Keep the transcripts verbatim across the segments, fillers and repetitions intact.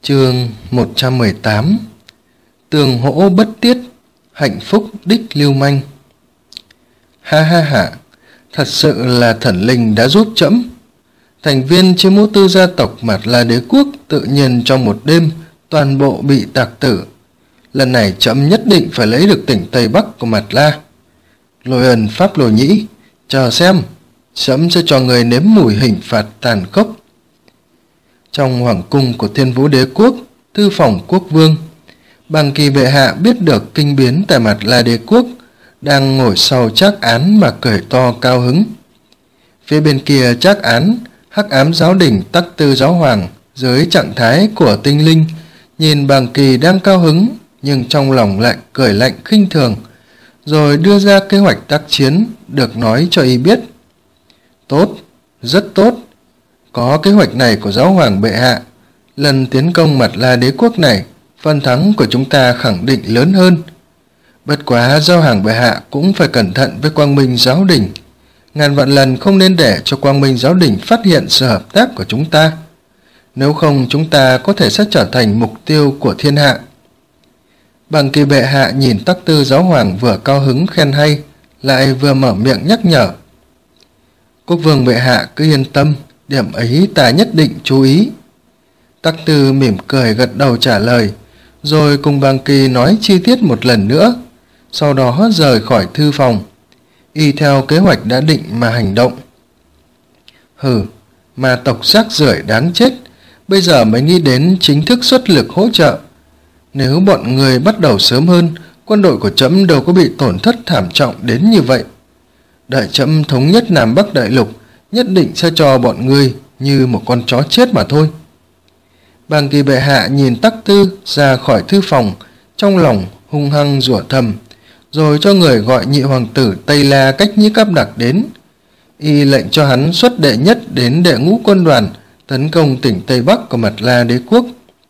Chương một trăm mười tám. Tường hỗ bất tiết, hạnh phúc đích lưu manh. Ha ha ha, thật sự là thần linh đã giúp trẫm. Thành viên Chiêm Mỗ Tư gia tộc Mạt La Đế quốc tự nhiên trong một đêm toàn bộ bị tạc tử. Lần này trẫm nhất định phải lấy được tỉnh Tây Bắc của Mạt La. Lôi Ân Pháp Lôi Nhĩ, chờ xem, trẫm sẽ cho người nếm mùi hình phạt tàn khốc. Trong hoàng cung của Thiên Vũ Đế quốc, thư phòng quốc vương, Bàng Kỳ bệ hạ biết được kinh biến tại Mạt La Đế quốc, đang ngồi sau trác án mà cười to cao hứng. Phía bên kia trác án, Hắc Ám Giáo Đình Tắc Tư Giáo Hoàng dưới trạng thái của tinh linh, nhìn Bàng Kỳ đang cao hứng nhưng trong lòng lại cười lạnh khinh thường, rồi đưa ra kế hoạch tác chiến được nói cho y biết. Tốt, rất tốt. Có kế hoạch này của Giáo Hoàng bệ hạ, lần tiến công Mạt La Đế quốc này, phần thắng của chúng ta khẳng định lớn hơn. Bất quá Giáo Hoàng bệ hạ cũng phải cẩn thận với Quang Minh Giáo Đình, ngàn vạn lần không nên để cho Quang Minh Giáo Đình phát hiện sự hợp tác của chúng ta, nếu không chúng ta có thể sẽ trở thành mục tiêu của thiên hạ. Bàng Kỳ bệ hạ nhìn Tắc Tư Giáo Hoàng vừa cao hứng khen hay, lại vừa mở miệng nhắc nhở. Quốc vương bệ hạ cứ yên tâm, điểm ấy ta nhất định chú ý. Tắc Tư mỉm cười gật đầu trả lời, rồi cùng Bàng Kỳ nói chi tiết một lần nữa, sau đó rời khỏi thư phòng, y theo kế hoạch đã định mà hành động. Hừ, mà tộc rác rưởi đáng chết, bây giờ mới nghĩ đến chính thức xuất lực hỗ trợ. Nếu bọn người bắt đầu sớm hơn, quân đội của trẫm đâu có bị tổn thất thảm trọng đến như vậy. Đợi trẫm thống nhất Nam Bắc Đại Lục, nhất định sẽ cho bọn ngươi như một con chó chết mà thôi. Bàng Kỳ bệ hạ nhìn Tắc Tư ra khỏi thư phòng, trong lòng hung hăng rủa thầm, rồi cho người gọi nhị hoàng tử Tây La Cách Nhĩ Cáp Đặc đến. Y lệnh cho hắn xuất đệ nhất đến đệ ngũ quân đoàn tấn công tỉnh Tây Bắc của Mạt La Đế quốc.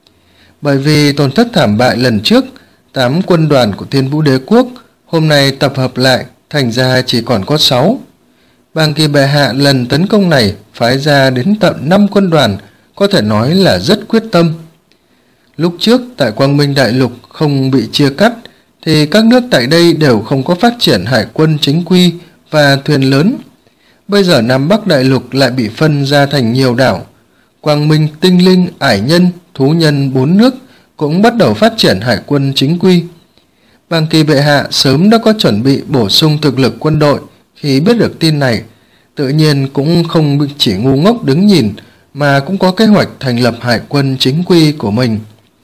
Bởi vì tổn thất thảm bại lần trước, tám quân đoàn của Thiên Vũ Đế quốc hôm nay tập hợp lại, thành ra chỉ còn có sáu. Bàng Kỳ bệ hạ lần tấn công này phái ra đến tận năm quân đoàn, có thể nói là rất quyết tâm. Lúc trước tại Quang Minh Đại Lục không bị chia cắt, thì các nước tại đây đều không có phát triển hải quân chính quy và thuyền lớn. Bây giờ Nam Bắc Đại Lục lại bị phân ra thành nhiều đảo. Quang Minh, Tinh Linh, Ải Nhân, Thú Nhân bốn nước cũng bắt đầu phát triển hải quân chính quy. Bàng Kỳ bệ hạ sớm đã có chuẩn bị bổ sung thực lực quân đội. Khi biết được tin này, tự nhiên cũng không chỉ ngu ngốc đứng nhìn, mà cũng có kế hoạch thành lập hải quân chính quy của mình.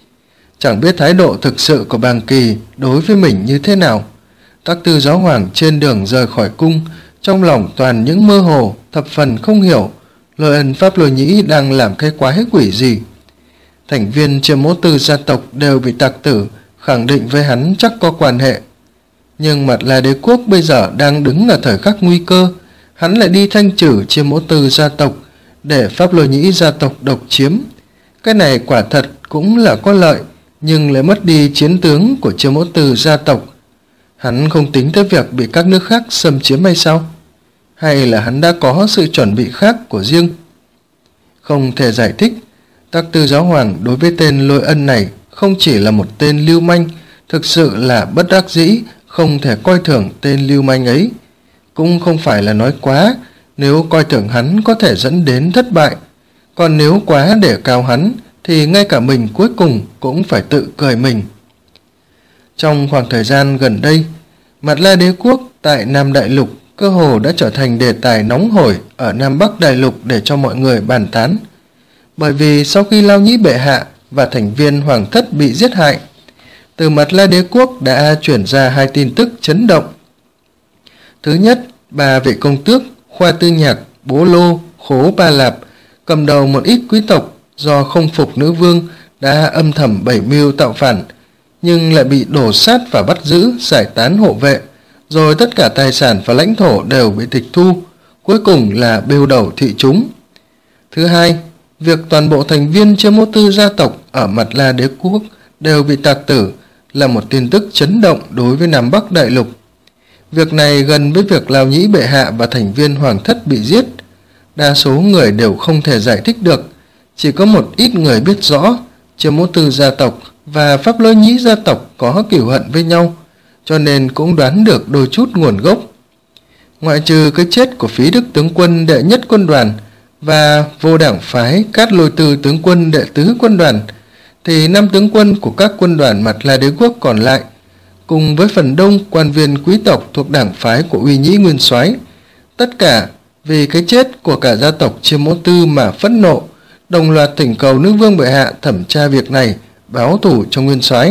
Chẳng biết thái độ thực sự của Bàng Kỳ đối với mình như thế nào. Tắc Tư Giáo Hoàng trên đường rời khỏi cung, trong lòng toàn những mơ hồ, thập phần không hiểu Lôi Ân Pháp Lôi Nhĩ đang làm cái quái quỷ gì. Thành viên Chiêm Mỗ Tư gia tộc đều bị tạc tử, khẳng định với hắn chắc có quan hệ. Nhưng Mạt La Đế quốc bây giờ đang đứng ở thời khắc nguy cơ, hắn lại đi thanh trừ Chiêm Mỗ Tư gia tộc để Pháp Lôi Nhĩ gia tộc độc chiếm. Cái này quả thật cũng là có lợi, nhưng lại mất đi chiến tướng của Chiêm Mỗ Tư gia tộc. Hắn không tính tới việc bị các nước khác xâm chiếm hay sao? Hay là hắn đã có sự chuẩn bị khác của riêng? Không thể giải thích. Tắc Tư Giáo Hoàng đối với tên Lôi Ân này không chỉ là một tên lưu manh, thực sự là bất đắc dĩ, không thể coi thường tên lưu manh ấy. Cũng không phải là nói quá, nếu coi thường hắn có thể dẫn đến thất bại. Còn nếu quá để cao hắn, thì ngay cả mình cuối cùng cũng phải tự cười mình. Trong khoảng thời gian gần đây, Mạt La Đế quốc tại Nam Đại Lục cơ hồ đã trở thành đề tài nóng hổi ở Nam Bắc Đại Lục để cho mọi người bàn tán. Bởi vì sau khi Lao Nhĩ bệ hạ và thành viên hoàng thất bị giết hại, từ Mạt La Đế quốc đã chuyển ra hai tin tức chấn động. Thứ nhất, ba vị công tước Khoa Tư Nhạc, Bố Lô, Khố Ba Lạp cầm đầu một ít quý tộc do không phục nữ vương đã âm thầm bày mưu tạo phản, nhưng lại bị đổ sát và bắt giữ, giải tán hộ vệ, rồi tất cả tài sản và lãnh thổ đều bị tịch thu, cuối cùng là bêu đầu thị chúng. Thứ hai, việc toàn bộ thành viên Chiêm Mỗ Tư gia tộc ở Mạt La Đế quốc đều bị tạc tử là một tin tức chấn động đối với Nam Bắc Đại Lục. Việc này gần với việc Lao Nhĩ bệ hạ và thành viên hoàng thất bị giết. Đa số người đều không thể giải thích được, chỉ có một ít người biết rõ, Chiêm Mỗ Tư gia tộc và Pháp Lôi Nhĩ gia tộc có cửu hận với nhau, cho nên cũng đoán được đôi chút nguồn gốc. Ngoại trừ cái chết của Phí Đức tướng quân đệ nhất quân đoàn và vô đảng phái Cát Lôi Tư tướng quân đệ tứ quân đoàn, thì năm tướng quân của các quân đoàn Mặt La Đế quốc còn lại, cùng với phần đông quan viên quý tộc thuộc đảng phái của Uy Nhĩ nguyên soái, tất cả vì cái chết của cả gia tộc Chiêm Mỗ Tư mà phẫn nộ, đồng loạt thỉnh cầu nước vương bệ hạ thẩm tra việc này, báo thù cho nguyên soái.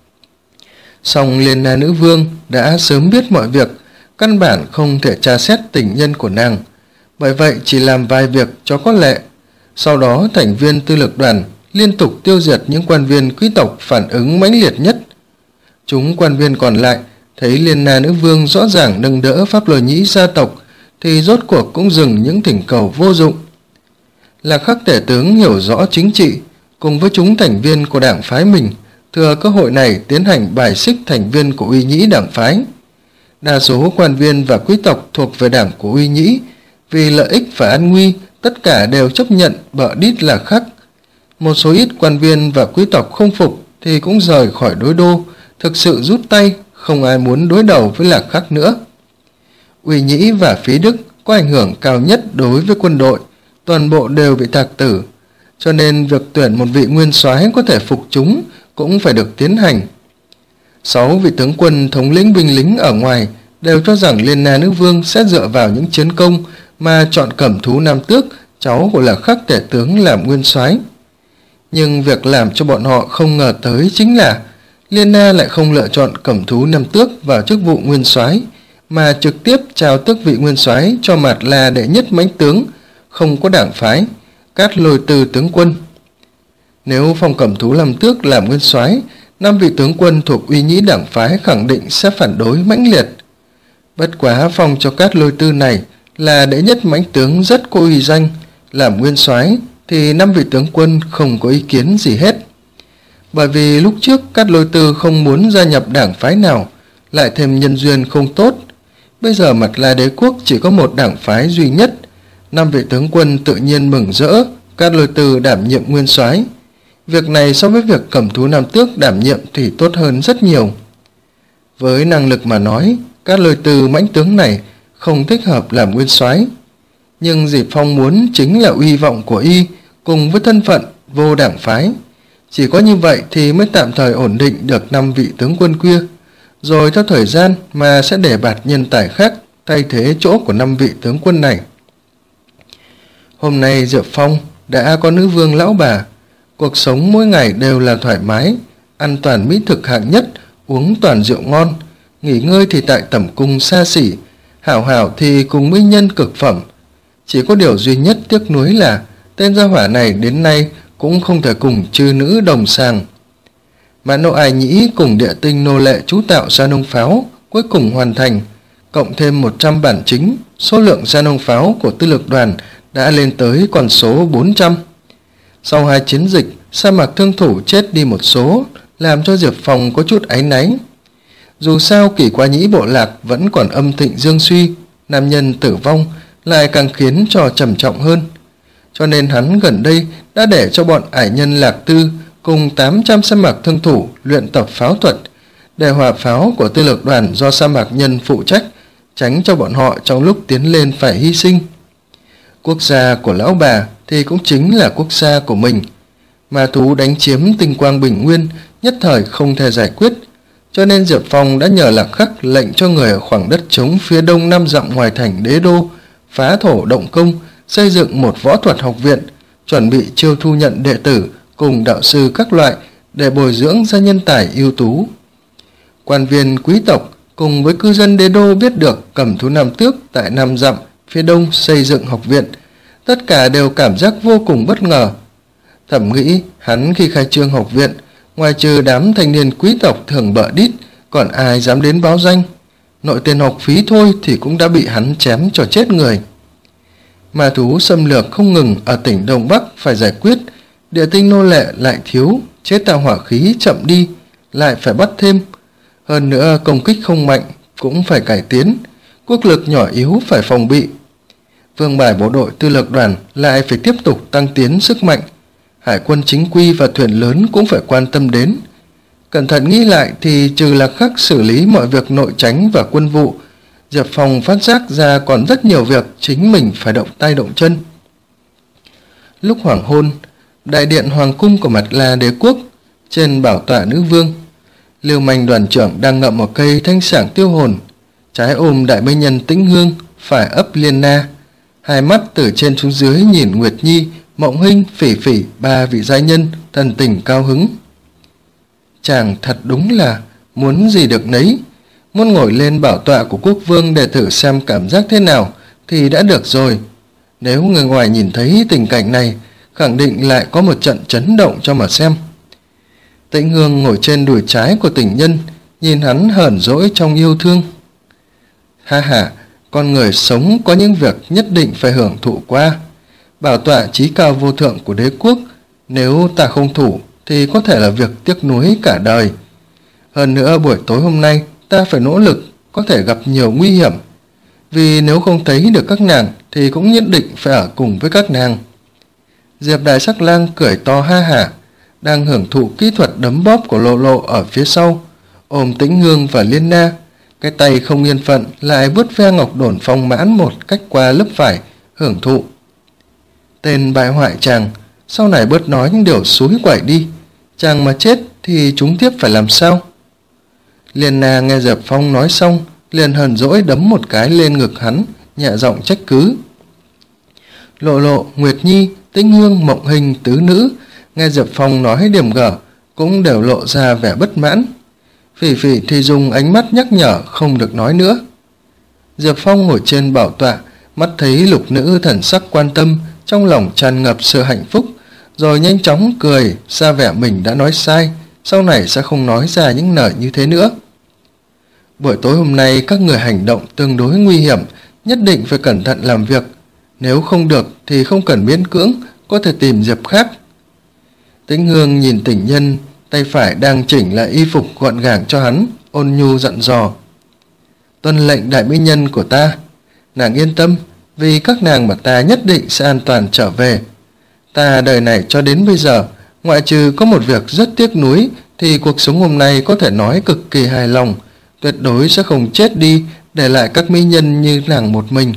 Song Liên Na nữ vương đã sớm biết mọi việc, căn bản không thể tra xét tình nhân của nàng, bởi vậy chỉ làm vài việc cho có lệ. Sau đó thành viên tư lược đoàn liên tục tiêu diệt những quan viên quý tộc phản ứng mãnh liệt nhất. Chúng quan viên còn lại thấy Liên Na nữ vương rõ ràng nâng đỡ Pháp Lôi Nhĩ gia tộc, thì rốt cuộc cũng dừng những thỉnh cầu vô dụng. Lạc Khắc tể tướng hiểu rõ chính trị, cùng với chúng thành viên của đảng phái mình, thừa cơ hội này tiến hành bài xích thành viên của Uy Nhĩ đảng phái. Đa số quan viên và quý tộc thuộc về đảng của Uy Nhĩ, vì lợi ích và an nguy, tất cả đều chấp nhận bợ đít Lạc Khắc. Một số ít quan viên và quý tộc không phục thì cũng rời khỏi đối đô, thực sự rút tay, không ai muốn đối đầu với Lạc Khắc nữa. Uy Nhĩ và Phí Đức có ảnh hưởng cao nhất đối với quân đội, toàn bộ đều bị thạc tử, cho nên việc tuyển một vị nguyên soái có thể phục chúng cũng phải được tiến hành. Sáu vị tướng quân thống lĩnh binh lính ở ngoài đều cho rằng Liên Na nữ vương sẽ dựa vào những chiến công mà chọn Cẩm Thú Nam Tước, cháu của Lạc Khắc tể tướng, làm nguyên soái. Nhưng việc làm cho bọn họ không ngờ tới chính là Liên Na lại không lựa chọn Cẩm Thú Nam Tước vào chức vụ nguyên soái, mà trực tiếp trao tước vị nguyên soái cho Mạt La đệ nhất mãnh tướng, không có đảng phái, Cát Lôi Tư tướng quân. Nếu phong Cẩm Thú Nam Tước làm nguyên soái, năm vị tướng quân thuộc Uy Nhĩ đảng phái khẳng định sẽ phản đối mãnh liệt. Bất quá phong cho Cát Lôi Tư này là đệ nhất mãnh tướng rất có uy danh, làm nguyên soái thì năm vị tướng quân không có ý kiến gì hết. Bởi vì lúc trước Cát Lôi Tư không muốn gia nhập đảng phái nào, lại thêm nhân duyên không tốt. Bây giờ Mặt La Đế quốc chỉ có một đảng phái duy nhất, năm vị tướng quân tự nhiên mừng rỡ Cát Lôi Tư đảm nhiệm nguyên soái. Việc này so với việc Cẩm Thú Nam Tước đảm nhiệm thì tốt hơn rất nhiều. Với năng lực mà nói, Cát Lôi Tư mãnh tướng này không thích hợp làm nguyên soái, nhưng Diệp Phong muốn chính là uy vọng của y cùng với thân phận vô đảng phái. Chỉ có như vậy thì mới tạm thời ổn định được năm vị tướng quân kia, rồi theo thời gian mà sẽ để bạt nhân tài khác thay thế chỗ của năm vị tướng quân này. Hôm nay Diệp Phong đã có nữ vương lão bà, cuộc sống mỗi ngày đều là thoải mái, ăn toàn mỹ thực hạng nhất, uống toàn rượu ngon, nghỉ ngơi thì tại tẩm cung xa xỉ, hảo hảo thì cùng mỹ nhân cực phẩm. Chỉ có điều duy nhất tiếc nuối là tên gia hỏa này đến nay cũng không thể cùng chư nữ đồng sàng. Mã Nộ Ai Nhĩ cùng địa tinh nô lệ chú tạo gia nông pháo cuối cùng hoàn thành, cộng thêm một trăm bản chính, số lượng gia nông pháo của tư lược đoàn đã lên tới con số bốn trăm. Sau hai chiến dịch, sa mạc thương thủ chết đi một số, làm cho Diệp Phong có chút áy náy. Dù sao Kỷ Quá Nhĩ bộ lạc vẫn còn âm thịnh dương suy, nam nhân tử vong lại càng khiến cho trầm trọng hơn. Cho nên hắn gần đây đã để cho bọn ải nhân Lạc Tư cùng tám trăm sa mạc thương thủ luyện tập pháo thuật, để hỏa pháo của tư lược đoàn do sa mạc nhân phụ trách, tránh cho bọn họ trong lúc tiến lên phải hy sinh. Quốc gia của lão bà thì cũng chính là quốc gia của mình. Ma thú đánh chiếm tinh quang bình nguyên nhất thời không thể giải quyết, cho nên Diệp Phong đã nhờ Lạc Khắc lệnh cho người ở khoảng đất trống phía đông năm dặm ngoài thành Đế Đô phá thổ động công, xây dựng một võ thuật học viện, chuẩn bị chiêu thu nhận đệ tử cùng đạo sư các loại để bồi dưỡng ra nhân tài ưu tú. Quan viên quý tộc cùng với cư dân Đế Đô biết được Cẩm Thú Nam Tước tại năm dặm phía đông xây dựng học viện, tất cả đều cảm giác vô cùng bất ngờ. Thầm nghĩ hắn khi khai trương học viện, ngoài trừ đám thanh niên quý tộc thường bợ đít, còn ai dám đến báo danh. Nội tiền học phí thôi thì cũng đã bị hắn chém cho chết người. Ma thú xâm lược không ngừng ở tỉnh Đông Bắc phải giải quyết, địa tinh nô lệ lại thiếu, chế tạo hỏa khí chậm đi, lại phải bắt thêm. Hơn nữa công kích không mạnh cũng phải cải tiến, quốc lực nhỏ yếu phải phòng bị. Vương bài bộ đội tư lược đoàn lại phải tiếp tục tăng tiến sức mạnh. hải quân chính quy và thuyền lớn cũng phải quan tâm đến. Cẩn thận nghĩ lại thì trừ Lạc Khắc xử lý mọi việc nội tránh và quân vụ, Diệp Phong phát giác ra còn rất nhiều việc chính mình phải động tay động chân. Lúc hoàng hôn, đại điện hoàng cung của Mạt La đế quốc, trên bảo tọa nữ vương, Lưu Manh đoàn trưởng đang ngậm một cây thanh sảng tiêu hồn, trái ôm đại mỹ nhân Tĩnh Hương, phải ấp Liên Na, hai mắt từ trên xuống dưới nhìn Nguyệt Nhi, Mộng Hinh, Phỉ Phỉ, ba vị giai nhân, thần tình cao hứng. Chàng thật đúng là muốn gì được nấy, muốn ngồi lên bảo tọa của quốc vương để thử xem cảm giác thế nào thì đã được rồi. Nếu người ngoài nhìn thấy tình cảnh này, khẳng định lại có một trận chấn động cho mà xem. Tĩnh Hương ngồi trên đùi trái của tình nhân, nhìn hắn hờn dỗi trong yêu thương. Ha ha, con người sống có những việc nhất định phải hưởng thụ qua. Bảo tọa chí cao vô thượng của đế quốc, nếu ta không thủ thì có thể là việc tiếc nuối cả đời. Hơn nữa buổi tối hôm nay ta phải nỗ lực, có thể gặp nhiều nguy hiểm. Vì nếu không thấy được các nàng thì cũng nhất định phải ở cùng với các nàng. Diệp Đại Sắc Lang cười to ha hả, đang hưởng thụ kỹ thuật đấm bóp của Lộ Lộ ở phía sau, ôm Tĩnh Hương và Liên Na, cái tay không yên phận lại vuốt ve ngọc đồn phong mãn một cách qua lớp vải, hưởng thụ. Tên bại hoại chàng, sau này bớt nói những điều xúi quậy đi, chàng mà chết thì chúng tiếp phải làm sao? Liên Na nghe Diệp Phong nói xong, liền hờn dỗi đấm một cái lên ngực hắn, nhẹ giọng trách cứ. Lộ Lộ, Nguyệt Nhi, Tĩnh Hương, Mộng Hình, tứ nữ nghe Diệp Phong nói điểm gở cũng đều lộ ra vẻ bất mãn. Phỉ Phỉ thì dùng ánh mắt nhắc nhở không được nói nữa. Diệp Phong ngồi trên bảo tọa, mắt thấy lục nữ thần sắc quan tâm, trong lòng tràn ngập sự hạnh phúc, rồi nhanh chóng cười ra vẻ mình đã nói sai, sau này sẽ không nói ra những lời như thế nữa. Buổi tối hôm nay các người hành động tương đối nguy hiểm, nhất định phải cẩn thận làm việc, nếu không được thì không cần miễn cưỡng, có thể tìm Diệp khác. Tĩnh Hương nhìn tình nhân, tay phải đang chỉnh lại y phục gọn gàng cho hắn, ôn nhu dặn dò. Tuân lệnh đại mỹ nhân của ta, nàng yên tâm, vì các nàng mà ta nhất định sẽ an toàn trở về. Ta đời này cho đến bây giờ, ngoại trừ có một việc rất tiếc nuối, thì cuộc sống hôm nay có thể nói cực kỳ hài lòng, tuyệt đối sẽ không chết đi, để lại các mỹ nhân như nàng một mình.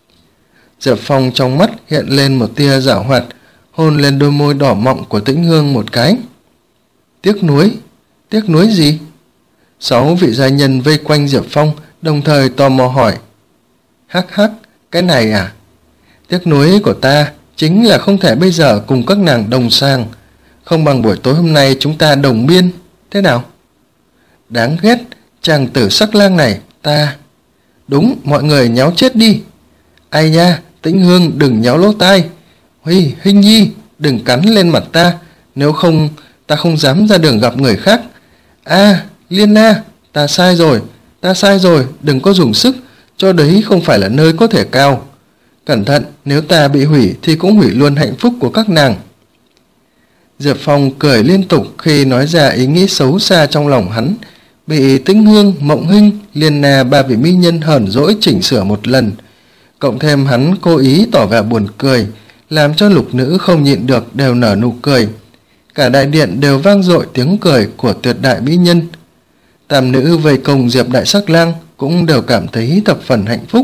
Diệp Phong trong mắt hiện lên một tia giảo hoạt, hôn lên đôi môi đỏ mọng của Tĩnh Hương một cái. Tiếc nuối? Tiếc nuối gì? Sáu vị gia nhân vây quanh Diệp Phong, đồng thời tò mò hỏi. Hắc hắc, cái này à? Tiếc nuối của ta chính là không thể bây giờ cùng các nàng đồng sang, không bằng buổi tối hôm nay chúng ta đồng biên, thế nào? Đáng ghét, chàng tử Sắc Lang này, ta... Đúng, mọi người nháo chết đi. Ai nha, Tĩnh Hương đừng nháo lỗ tai. Huy, Hinh Nhi, đừng cắn lên mặt ta, nếu không ta không dám ra đường gặp người khác. À, Liên Na, ta sai rồi, ta sai rồi, đừng có dùng sức, cho đấy không phải là nơi có thể cao. Cẩn thận, nếu ta bị hủy thì cũng hủy luôn hạnh phúc của các nàng. Diệp Phong cười liên tục khi nói ra ý nghĩ xấu xa trong lòng hắn, bị Tĩnh Hương, Mộng Hinh, Liên Na ba vị mỹ nhân hờn dỗi chỉnh sửa một lần. Cộng thêm hắn cố ý tỏ vẻ buồn cười, làm cho lục nữ không nhịn được đều nở nụ cười. Cả đại điện đều vang dội tiếng cười của tuyệt đại mỹ nhân. Tam nữ vây công Diệp Đại Sắc Lang cũng đều cảm thấy thập phần hạnh phúc.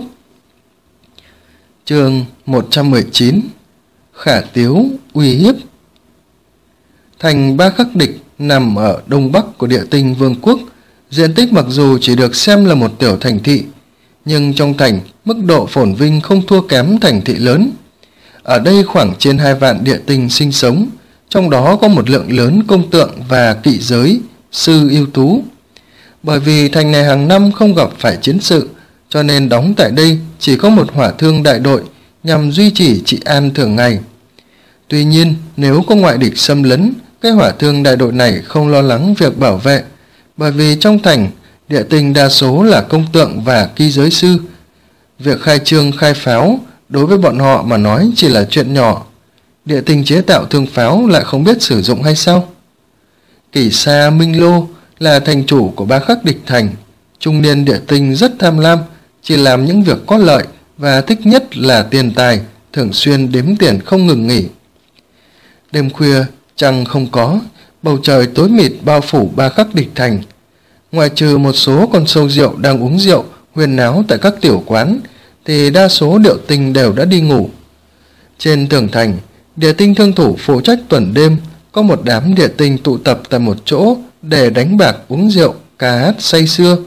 Chương một trăm mười chín. Khả Tiếu uy hiếp. Thành Ba Khắc Địch nằm ở đông bắc của Địa Tinh Vương quốc, diện tích mặc dù chỉ được xem là một tiểu thành thị, nhưng trong thành mức độ phồn vinh không thua kém thành thị lớn. Ở đây khoảng trên hai vạn địa tinh sinh sống, trong đó có một lượng lớn công tượng và kỵ giới, sư ưu tú. Bởi vì thành này hàng năm không gặp phải chiến sự, cho nên đóng tại đây chỉ có một hỏa thương đại đội nhằm duy trì trị an thường ngày. Tuy nhiên, nếu có ngoại địch xâm lấn, cái hỏa thương đại đội này không lo lắng việc bảo vệ, bởi vì trong thành, địa tinh đa số là công tượng và kỵ giới sư. Việc khai trương khai pháo đối với bọn họ mà nói chỉ là chuyện nhỏ. Địa tinh chế tạo thương pháo lại không biết sử dụng hay sao? Kỷ Sa Minh Lô là thành chủ của Ba Khắc Địch thành, trung niên địa tinh rất tham lam, chỉ làm những việc có lợi và thích nhất là tiền tài, thường xuyên đếm tiền không ngừng nghỉ. Đêm khuya, trăng không có, bầu trời tối mịt bao phủ Ba Khắc Địch thành. Ngoại trừ một số con sâu rượu đang uống rượu huyên náo tại các tiểu quán, thì đa số điệu tinh đều đã đi ngủ. Trên tường thành, địa tinh thương thủ phụ trách tuần đêm, có một đám địa tinh tụ tập tại một chỗ để đánh bạc uống rượu, ca hát say sưa.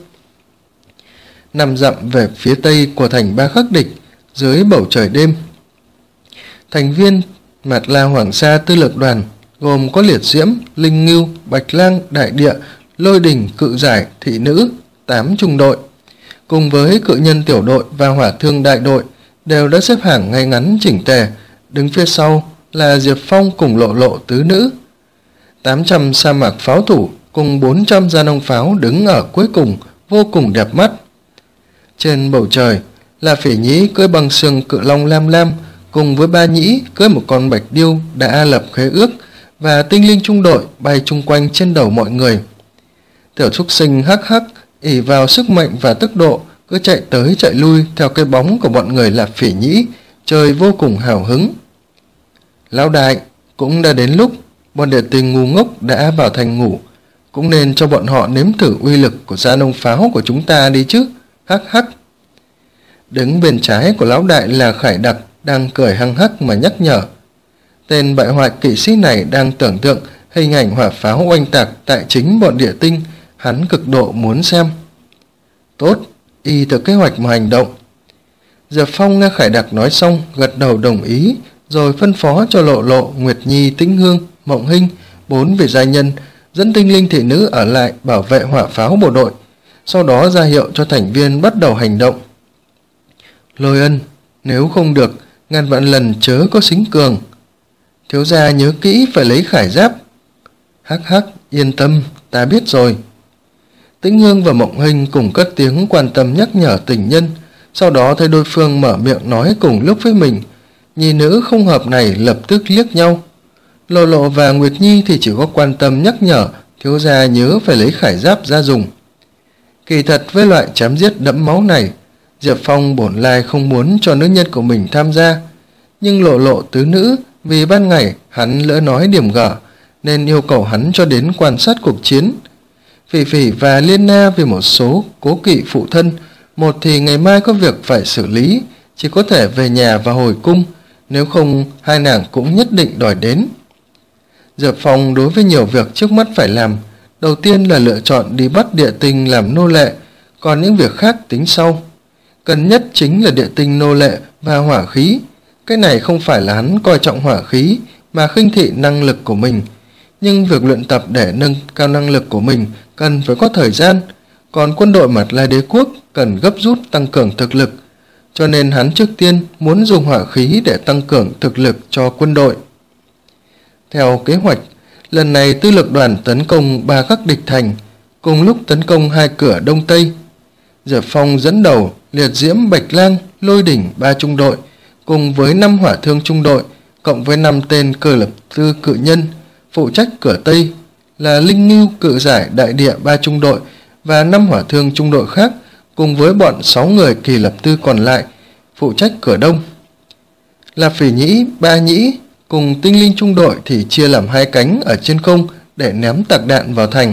Nằm dặm về phía tây của thành Ba Khắc Địch, dưới bầu trời đêm, thành viên Mạt La Hoàng Sa Tư Lược Đoàn gồm có Liệt Diễm, Linh Ngưu, Bạch Lang, Đại Địa, Lôi Đình, Cự Giải, Thị Nữ, tám trung đội, cùng với Cự Nhân tiểu đội và Hỏa Thương đại đội đều đã xếp hàng ngay ngắn chỉnh tề. Đứng phía sau là Diệp Phong cùng Lộ Lộ tứ nữ. tám trăm sa mạc pháo thủ cùng bốn trăm gia nông pháo đứng ở cuối cùng, vô cùng đẹp mắt. Trên bầu trời là Phỉ Nhĩ cưỡi bằng sừng cự long lam lam, cùng với Ba Nhĩ cưỡi một con bạch điêu đã lập khế ước, và tinh linh trung đội bay chung quanh trên đầu mọi người. Tiểu súc sinh hắc hắc ỷ vào sức mạnh và tốc độ cứ chạy tới chạy lui theo cái bóng của bọn người là Phỉ Nhĩ, chơi vô cùng hào hứng. Lão đại, cũng đã đến lúc bọn địa tinh ngu ngốc đã vào thành ngủ, cũng nên cho bọn họ nếm thử uy lực của gia nông pháo của chúng ta đi chứ, hắc hắc. Đứng bên trái của lão đại là Khải Đặc, đang cười hăng hắc mà nhắc nhở. Tên bại hoại kỵ sĩ này đang tưởng tượng hình ảnh hỏa pháo oanh tạc tại chính bọn địa tinh, hắn cực độ muốn xem. Tốt, y theo kế hoạch mà hành động. Diệp Phong nghe Khải Đặc nói xong, gật đầu đồng ý, rồi phân phó cho Lộ Lộ, Nguyệt Nhi, Tĩnh Hương, Mộng Hinh, bốn vị gia nhân dẫn tinh linh thị nữ ở lại bảo vệ hỏa pháo bộ đội, sau đó ra hiệu cho thành viên bắt đầu hành động. Lôi Ân, nếu không được, ngàn vạn lần chớ có xính cường. Thiếu gia nhớ kỹ phải lấy khải giáp. Hắc hắc, yên tâm, ta biết rồi. Tĩnh Hương và Mộng Hinh cùng cất tiếng quan tâm nhắc nhở tình nhân, sau đó thấy đối phương mở miệng nói cùng lúc với mình. Nhi nữ không hợp này lập tức liếc nhau. Lộ Lộ và Nguyệt Nhi thì chỉ có quan tâm nhắc nhở thiếu gia nhớ phải lấy khải giáp ra dùng. Kỳ thật với loại chém giết đẫm máu này, Diệp Phong bổn lai không muốn cho nữ nhân của mình tham gia, nhưng Lộ Lộ tứ nữ vì ban ngày hắn lỡ nói điểm gở nên yêu cầu hắn cho đến quan sát cuộc chiến. Phỉ Phỉ và Liên Na vì một số cố kỵ phụ thân, một thì ngày mai có việc phải xử lý, chỉ có thể về nhà và hồi cung, nếu không hai nàng cũng nhất định đòi đến. Diệp Phong đối với nhiều việc trước mắt phải làm, đầu tiên là lựa chọn đi bắt địa tinh làm nô lệ, còn những việc khác tính sau. Cần nhất chính là địa tinh nô lệ và hỏa khí. Cái này không phải là hắn coi trọng hỏa khí mà khinh thị năng lực của mình, nhưng việc luyện tập để nâng cao năng lực của mình cần phải có thời gian, còn quân đội Mạt La Đế quốc cần gấp rút tăng cường thực lực, cho nên hắn trước tiên muốn dùng hỏa khí để tăng cường thực lực cho quân đội. Theo kế hoạch, lần này Tư Lược đoàn tấn công Ba Khắc Địch thành, cùng lúc tấn công hai cửa đông tây. Diệp Phong dẫn đầu Liệt Diễm, Bạch Lang, Lôi Đỉnh ba trung đội, cùng với năm hỏa thương trung đội, cộng với năm tên cơ lập tư cự nhân phụ trách cửa tây là Linh Ngưu, Cự Giải, Đại Địa ba trung đội và năm hỏa thương trung đội khác, cùng với bọn sáu người kỳ lập tư còn lại phụ trách cửa đông. Là Phỉ Nhĩ, Ba Nhĩ cùng tinh linh trung đội thì chia làm hai cánh ở trên không để ném tạc đạn vào thành.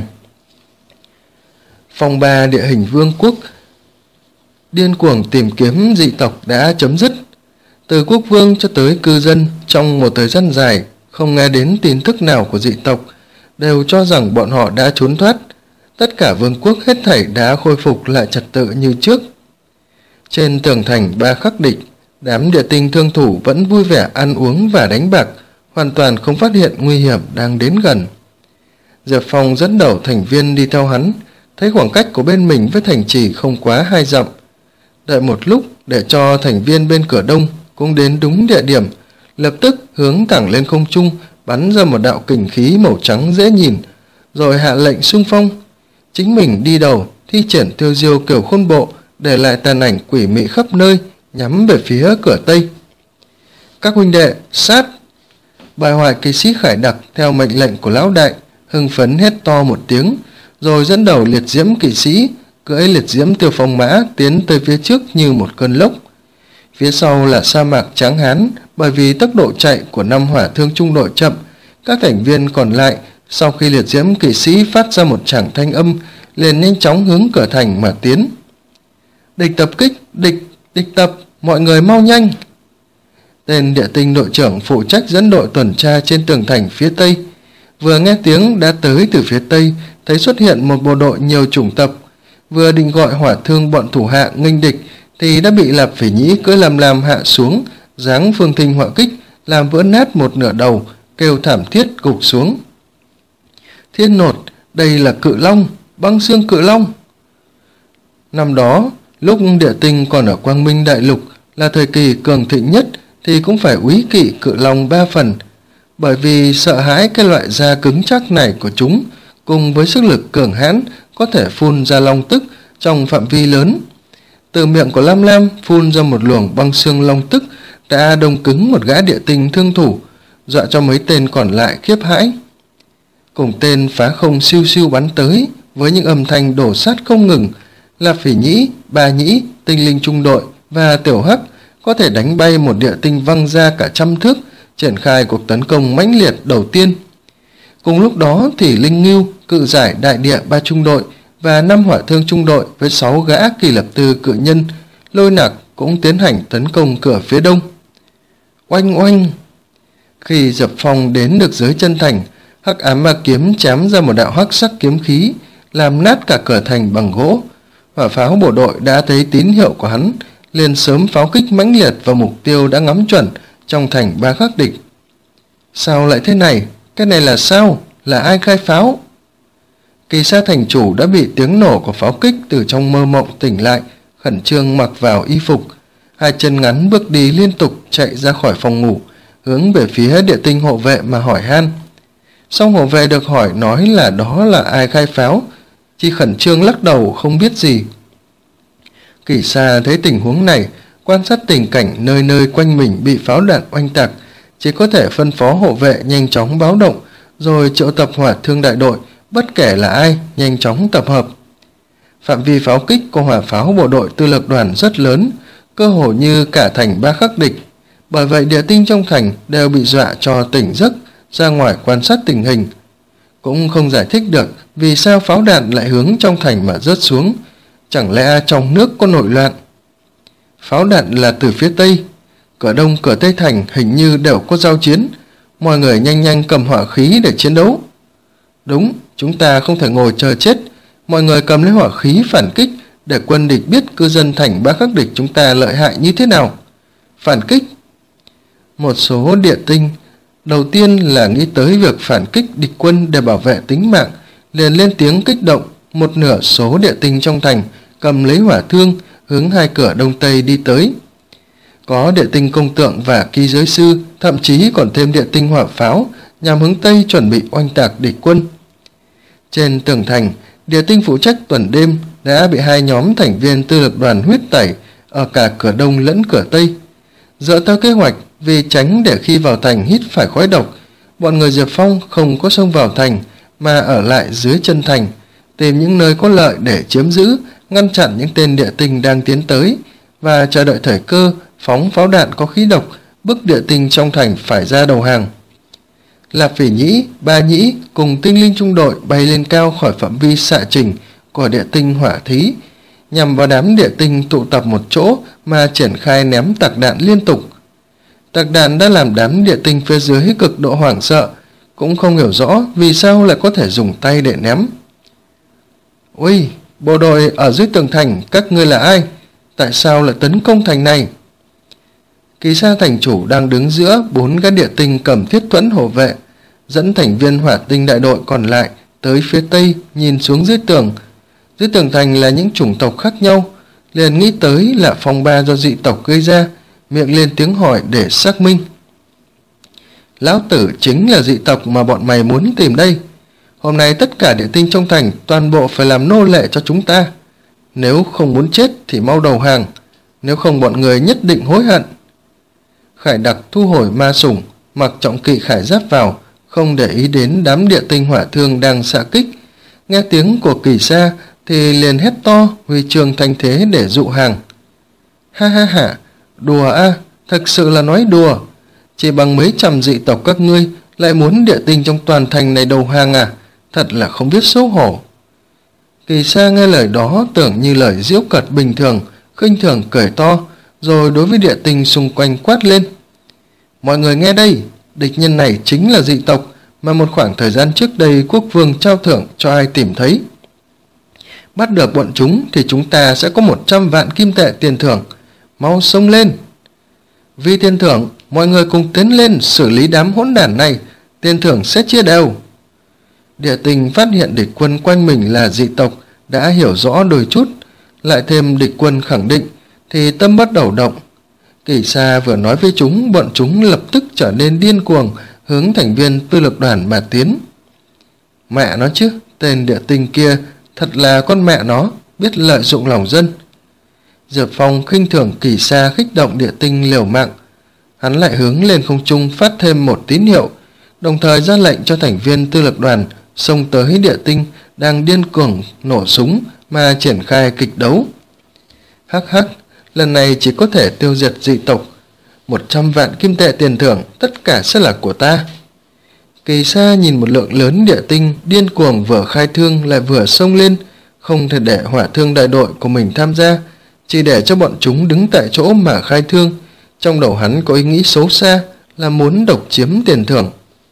Phòng ba địa hình vương quốc điên cuồng tìm kiếm dị tộc đã chấm dứt. Từ quốc vương cho tới cư dân trong một thời gian dài không nghe đến tin tức nào của dị tộc, đều cho rằng bọn họ đã trốn thoát. Tất cả vương quốc hết thảy đã khôi phục lại trật tự như trước. Trên tường thành Ba Khắc Địch, đám địa tinh thương thủ vẫn vui vẻ ăn uống và đánh bạc, hoàn toàn không phát hiện nguy hiểm đang đến gần. Diệp Phong dẫn đầu thành viên đi theo hắn, thấy khoảng cách của bên mình với thành trì không quá hai dặm. Đợi một lúc để cho thành viên bên cửa đông cũng đến đúng địa điểm, lập tức hướng thẳng lên không trung, bắn ra một đạo kình khí màu trắng dễ nhìn, rồi hạ lệnh xung phong. Chính mình đi đầu, thi triển tiêu diêu kiểu khôn bộ, để lại tàn ảnh quỷ mị khắp nơi, nhắm về phía cửa tây. Các huynh đệ, sát! Bài hoại kỵ sĩ Khải Đặc theo mệnh lệnh của lão đại, hưng phấn hét to một tiếng, rồi dẫn đầu Liệt Diễm kỵ sĩ cưỡi Liệt Diễm Tiêu Phong mã tiến tới phía trước như một cơn lốc. Phía sau là sa mạc tráng hán, bởi vì tốc độ chạy của năm hỏa thương trung đội chậm, Các thành viên còn lại sau khi liệt diễm kỵ sĩ phát ra một tràng thanh âm liền nhanh chóng hướng cửa thành mà tiến. Địch tập kích, địch, địch tập, mọi người mau nhanh. Tên địa tinh đội trưởng phụ trách dẫn đội tuần tra trên tường thành phía tây vừa nghe tiếng đã tới từ phía tây, thấy xuất hiện một bộ đội nhiều chủng tập, vừa định gọi hỏa thương bọn thủ hạ nghênh địch thì đã bị Lạp Phỉ Nhĩ cưỡi làm làm hạ xuống, giáng phương thinh hỏa kích làm vỡ nát một nửa đầu, kêu thảm thiết gục xuống. Thiên nột, đây là cự long, băng xương cự long. Năm đó lúc địa tinh còn ở Quang Minh Đại Lục là thời kỳ cường thịnh nhất thì cũng phải úy kỵ cự long ba phần, bởi vì sợ hãi cái loại da cứng chắc này của chúng cùng với sức lực cường hãn có thể phun ra long tức trong phạm vi lớn. Từ miệng của Lam Lam phun ra một luồng băng xương long tức đã đông cứng một gã địa tinh thương thủ, dọa cho mấy tên còn lại khiếp hãi. Cùng tên phá không siêu siêu bắn tới với những âm thanh đổ sát không ngừng, là Phỉ Nhĩ, Ba Nhĩ, tinh linh trung đội và Tiểu Hắc có thể đánh bay một địa tinh văng ra cả trăm thước, triển khai cuộc tấn công mãnh liệt đầu tiên. Cùng lúc đó thì Linh Ngưu, cự giải đại địa ba trung đội và năm hỏa thương trung đội với sáu gã kỳ lập tư cự nhân lôi nặc cũng tiến hành tấn công cửa phía đông. Oanh oanh! Khi Dập Phong đến được dưới chân thành, Hắc Ám Ma Kiếm chém ra một đạo hắc sắc kiếm khí, làm nát cả cửa thành bằng gỗ. Hỏa pháo bộ đội đã thấy tín hiệu của hắn, liền sớm pháo kích mãnh liệt vào mục tiêu đã ngắm chuẩn trong thành ba khắc địch. Sao lại thế này? Cái này là sao? Là ai khai pháo? Kỳ Sa thành chủ đã bị tiếng nổ của pháo kích từ trong mơ mộng tỉnh lại, khẩn trương mặc vào y phục, hai chân ngắn bước đi liên tục chạy ra khỏi phòng ngủ, hướng về phía địa tinh hộ vệ mà hỏi han. Xong hộ vệ được hỏi nói là đó là ai khai pháo, chỉ khẩn trương lắc đầu không biết gì. Kỳ Sa thấy tình huống này, quan sát tình cảnh nơi nơi quanh mình bị pháo đạn oanh tạc, chỉ có thể phân phó hộ vệ nhanh chóng báo động, rồi triệu tập hỏa thương đại đội, bất kể là ai, nhanh chóng tập hợp. Phạm vi pháo kích của hỏa pháo bộ đội tư lược đoàn rất lớn, cơ hồ như cả thành ba khắc địch, bởi vậy địa tinh trong thành đều bị dọa cho tỉnh giấc, ra ngoài quan sát tình hình. Cũng không giải thích được vì sao pháo đạn lại hướng trong thành mà rớt xuống, chẳng lẽ trong nước có nội loạn. Pháo đạn là từ phía tây, cửa đông cửa tây thành hình như đều có giao chiến, mọi người nhanh nhanh cầm hỏa khí để chiến đấu. Đúng, chúng ta không thể ngồi chờ chết, mọi người cầm lấy hỏa khí phản kích để quân địch biết cư dân thành ba khắc địch chúng ta lợi hại như thế nào. Phản kích. Một số địa tinh đầu tiên là nghĩ tới việc phản kích địch quân để bảo vệ tính mạng, liền lên tiếng kích động. Một nửa số địa tinh trong thành cầm lấy hỏa thương hướng hai cửa đông tây đi tới. Có địa tinh công tượng và kỳ giới sư, thậm chí còn thêm địa tinh hỏa pháo nhằm hướng tây chuẩn bị oanh tạc địch quân. Trên tường thành, địa tinh phụ trách tuần đêm đã bị hai nhóm thành viên tư lực đoàn huyết tẩy ở cả cửa đông lẫn cửa tây. Dựa theo kế hoạch, vì tránh để khi vào thành hít phải khói độc, bọn người Diệp Phong không có xông vào thành mà ở lại dưới chân thành, tìm những nơi có lợi để chiếm giữ, ngăn chặn những tên địa tinh đang tiến tới và chờ đợi thời cơ phóng pháo đạn có khí độc, bức địa tinh trong thành phải ra đầu hàng. Lạp Phỉ Nhĩ, Ba Nhĩ cùng tinh linh trung đội bay lên cao khỏi phạm vi xạ trình của địa tinh hỏa thí, nhằm vào đám địa tinh tụ tập một chỗ mà triển khai ném tạc đạn liên tục. Tạc đạn đã làm đám địa tinh phía dưới cực độ hoảng sợ, cũng không hiểu rõ vì sao lại có thể dùng tay để ném. Ôi, bộ đội ở dưới tường thành, các ngươi là ai? Tại sao lại tấn công thành này? Kỳ Sa thành chủ đang đứng giữa bốn gã địa tinh cầm thiết thuẫn hộ vệ, dẫn thành viên hỏa tinh đại đội còn lại tới phía tây nhìn xuống dưới tường. Dưới tường thành là những chủng tộc khác nhau, liền nghĩ tới là phong ba do dị tộc gây ra, miệng lên tiếng hỏi để xác minh. Lão tử chính là dị tộc mà bọn mày muốn tìm đây. Hôm nay tất cả địa tinh trong thành toàn bộ phải làm nô lệ cho chúng ta. Nếu không muốn chết thì mau đầu hàng, nếu không bọn người nhất định hối hận. Khải Đặc thu hồi ma sủng, mặc trọng kỵ khải giáp vào, không để ý đến đám địa tinh hỏa thương đang xạ kích. Nghe tiếng của Kỳ Sa thì liền hét to, huy chương thanh thế để dụ hàng. Ha ha ha, đùa a, à, thật sự là nói đùa. Chỉ bằng mấy trăm dị tộc các ngươi lại muốn địa tinh trong toàn thành này đầu hàng à? Thật là không biết xấu hổ. Kỳ Sa nghe lời đó tưởng như lời giễu cợt bình thường, khinh thường cười to, rồi đối với địa tinh xung quanh quát lên. Mọi người nghe đây, địch nhân này chính là dị tộc mà một khoảng thời gian trước đây quốc vương trao thưởng cho ai tìm thấy. Bắt được bọn chúng thì chúng ta sẽ có một trăm vạn kim tệ tiền thưởng. Mau xông lên! Vì tiền thưởng, mọi người cùng tiến lên xử lý đám hỗn đản này, tiền thưởng sẽ chia đều. Địa tinh phát hiện địch quân quanh mình là dị tộc, đã hiểu rõ đôi chút, lại thêm địch quân khẳng định, thì tâm bắt đầu động. Kỳ Sa vừa nói với chúng, bọn chúng lập tức trở nên điên cuồng, hướng thành viên tư lực đoàn mà tiến. Mẹ nó chứ, tên địa tinh kia thật là con mẹ nó, biết lợi dụng lòng dân. Diệp Phong khinh thường Kỳ Sa kích động địa tinh liều mạng. Hắn lại hướng lên không trung phát thêm một tín hiệu, đồng thời ra lệnh cho thành viên tư lực đoàn xông tới địa tinh đang điên cuồng nổ súng mà triển khai kịch đấu. Hắc hắc, lần này chỉ có thể tiêu diệt dị tộc. Một trăm vạn kim tệ tiền thưởng, tất cả sẽ là của ta. Kỳ Sa nhìn một lượng lớn địa tinh điên cuồng vừa khai thương lại vừa xông lên, không thể để hỏa thương đại đội của mình tham gia, chỉ để cho bọn chúng đứng tại chỗ mà khai thương. Trong đầu hắn có ý nghĩ xấu xa là muốn độc chiếm tiền thưởng.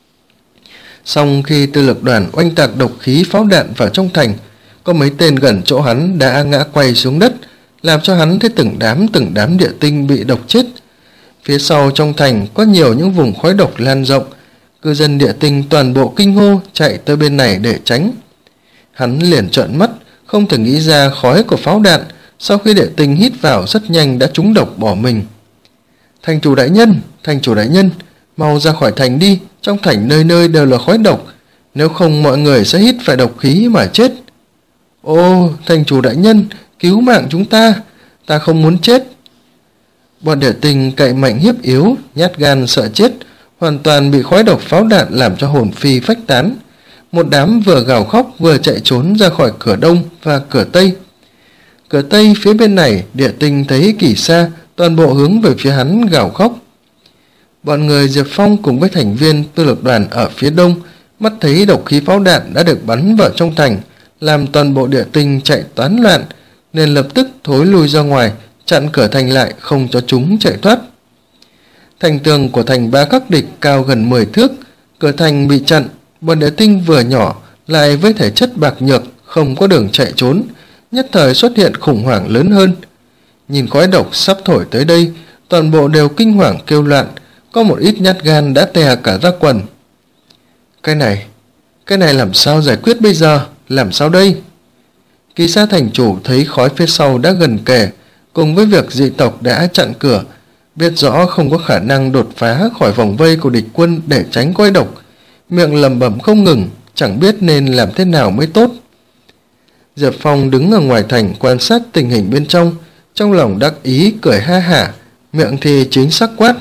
Song khi tư lực đoàn oanh tạc độc khí pháo đạn vào trong thành, có mấy tên gần chỗ hắn đã ngã quay xuống đất, làm cho hắn thấy từng đám từng đám địa tinh bị độc chết. Phía sau trong thành có nhiều những vùng khói độc lan rộng, cư dân địa tinh toàn bộ kinh hô chạy tới bên này để tránh. Hắn liền trợn mắt, không thể nghĩ ra khói của pháo đạn sau khi địa tinh hít vào rất nhanh đã trúng độc bỏ mình. Thành chủ đại nhân, thành chủ đại nhân, mau ra khỏi thành đi, trong thành nơi nơi đều là khói độc, nếu không mọi người sẽ hít phải độc khí mà chết. Ô, thành chủ đại nhân, cứu mạng chúng ta, ta không muốn chết. Bọn địa tinh cậy mạnh hiếp yếu, nhát gan sợ chết, hoàn toàn bị khói độc pháo đạn làm cho hồn phi phách tán. Một đám vừa gào khóc vừa chạy trốn ra khỏi cửa đông và cửa tây. Cửa tây phía bên này, địa tinh thấy Kỳ Sa, toàn bộ hướng về phía hắn gào khóc. Bọn người Diệp Phong cùng với thành viên tư lực đoàn ở phía đông, mắt thấy độc khí pháo đạn đã được bắn vào trong thành, làm toàn bộ địa tinh chạy toán loạn, nên lập tức thối lui ra ngoài, chặn cửa thành lại không cho chúng chạy thoát. Thành tường của thành Ba Khắc địch cao gần mười thước, cửa thành bị chặn, bọn địa tinh vừa nhỏ lại với thể chất bạc nhược, không có đường chạy trốn, nhất thời xuất hiện khủng hoảng lớn hơn. Nhìn khói độc sắp thổi tới đây, toàn bộ đều kinh hoàng kêu loạn, có một ít nhát gan đã tè cả ra quần. Cái này, cái này làm sao giải quyết bây giờ, làm sao đây? Kỳ Sa thành chủ thấy khói phía sau đã gần kề, cùng với việc dị tộc đã chặn cửa, biết rõ không có khả năng đột phá khỏi vòng vây của địch quân để tránh khói độc, miệng lẩm bẩm không ngừng, chẳng biết nên làm thế nào mới tốt. Diệp Phong đứng ở ngoài thành quan sát tình hình bên trong, trong lòng đắc ý cười ha hả, miệng thì chính xác quát.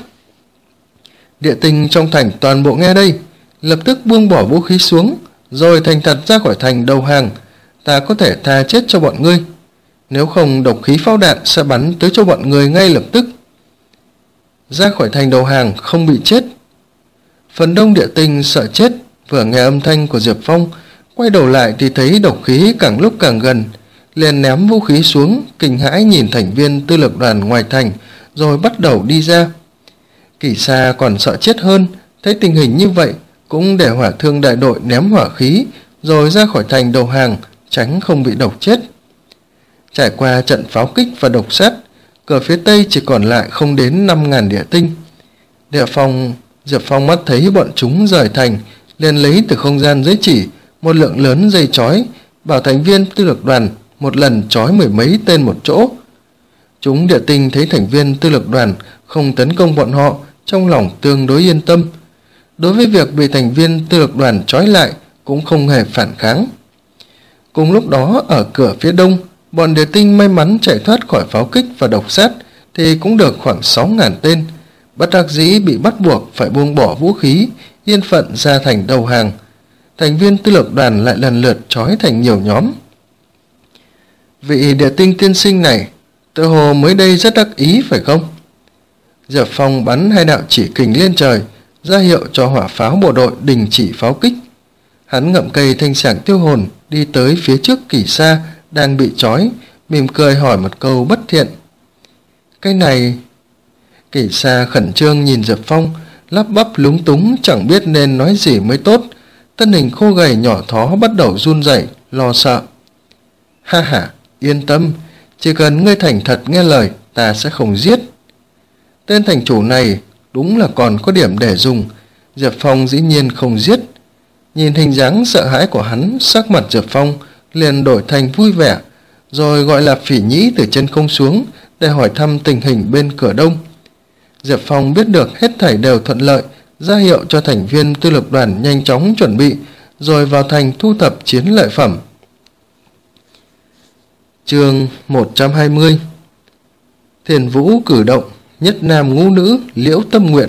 Địa tinh trong thành toàn bộ nghe đây, lập tức buông bỏ vũ khí xuống, rồi thành thật ra khỏi thành đầu hàng, ta có thể tha chết cho bọn ngươi. Nếu không độc khí pháo đạn sẽ bắn tới cho bọn người ngay lập tức. Ra khỏi thành đầu hàng không bị chết. Phần đông địa tinh sợ chết, vừa nghe âm thanh của Diệp Phong, quay đầu lại thì thấy độc khí càng lúc càng gần, liền ném vũ khí xuống, kinh hãi nhìn thành viên tư lực đoàn ngoài thành, rồi bắt đầu đi ra. Kỳ Sa còn sợ chết hơn, thấy tình hình như vậy, cũng để hỏa thương đại đội ném hỏa khí, rồi ra khỏi thành đầu hàng, tránh không bị độc chết. Trải qua trận pháo kích và độc sát, cửa phía tây chỉ còn lại không đến năm ngàn địa tinh. Địa Phong, Diệp Phong mắt thấy bọn chúng rời thành, liền lấy từ không gian giới chỉ một lượng lớn dây chói, bảo thành viên tư lực đoàn một lần chói mười mấy tên một chỗ. Chúng địa tinh thấy thành viên tư lực đoàn không tấn công bọn họ, trong lòng tương đối yên tâm. Đối với việc bị thành viên tư lực đoàn trói lại cũng không hề phản kháng. Cùng lúc đó ở cửa phía đông, bọn địa tinh may mắn chạy thoát khỏi pháo kích và độc sát thì cũng được khoảng sáu ngàn tên, bất đắc dĩ bị bắt buộc phải buông bỏ vũ khí, yên phận ra thành đầu hàng. Thành viên tư lực đoàn lại lần lượt trói thành nhiều nhóm. Vị địa tinh tiên sinh này tự hồ mới đây rất đắc ý phải không? Diệp Phong bắn hai đạo chỉ kình lên trời, ra hiệu cho hỏa pháo bộ đội đình chỉ pháo kích. Hắn ngậm cây thanh sảng tiêu hồn đi tới phía trước Kỷ Sa đang bị trói, mỉm cười hỏi một câu bất thiện. Cái này... Kỷ Sa khẩn trương nhìn Diệp Phong, lắp bắp lúng túng chẳng biết nên nói gì mới tốt. Thân hình khô gầy nhỏ thó bắt đầu run rẩy, lo sợ. Ha ha, yên tâm, chỉ cần ngươi thành thật nghe lời, ta sẽ không giết. Tên thành chủ này đúng là còn có điểm để dùng. Diệp Phong dĩ nhiên không giết. Nhìn hình dáng sợ hãi của hắn, sắc mặt Diệp Phong liền đổi thành vui vẻ, rồi gọi là Phỉ Nhĩ từ trên không xuống để hỏi thăm tình hình bên cửa đông. Diệp Phong biết được hết thảy đều thuận lợi, ra hiệu cho thành viên tư lược đoàn nhanh chóng chuẩn bị, rồi vào thành thu thập chiến lợi phẩm. Chương một trăm hai mươi. Thiền Vũ cử động, nhất nam ngũ nữ liễu tâm nguyện.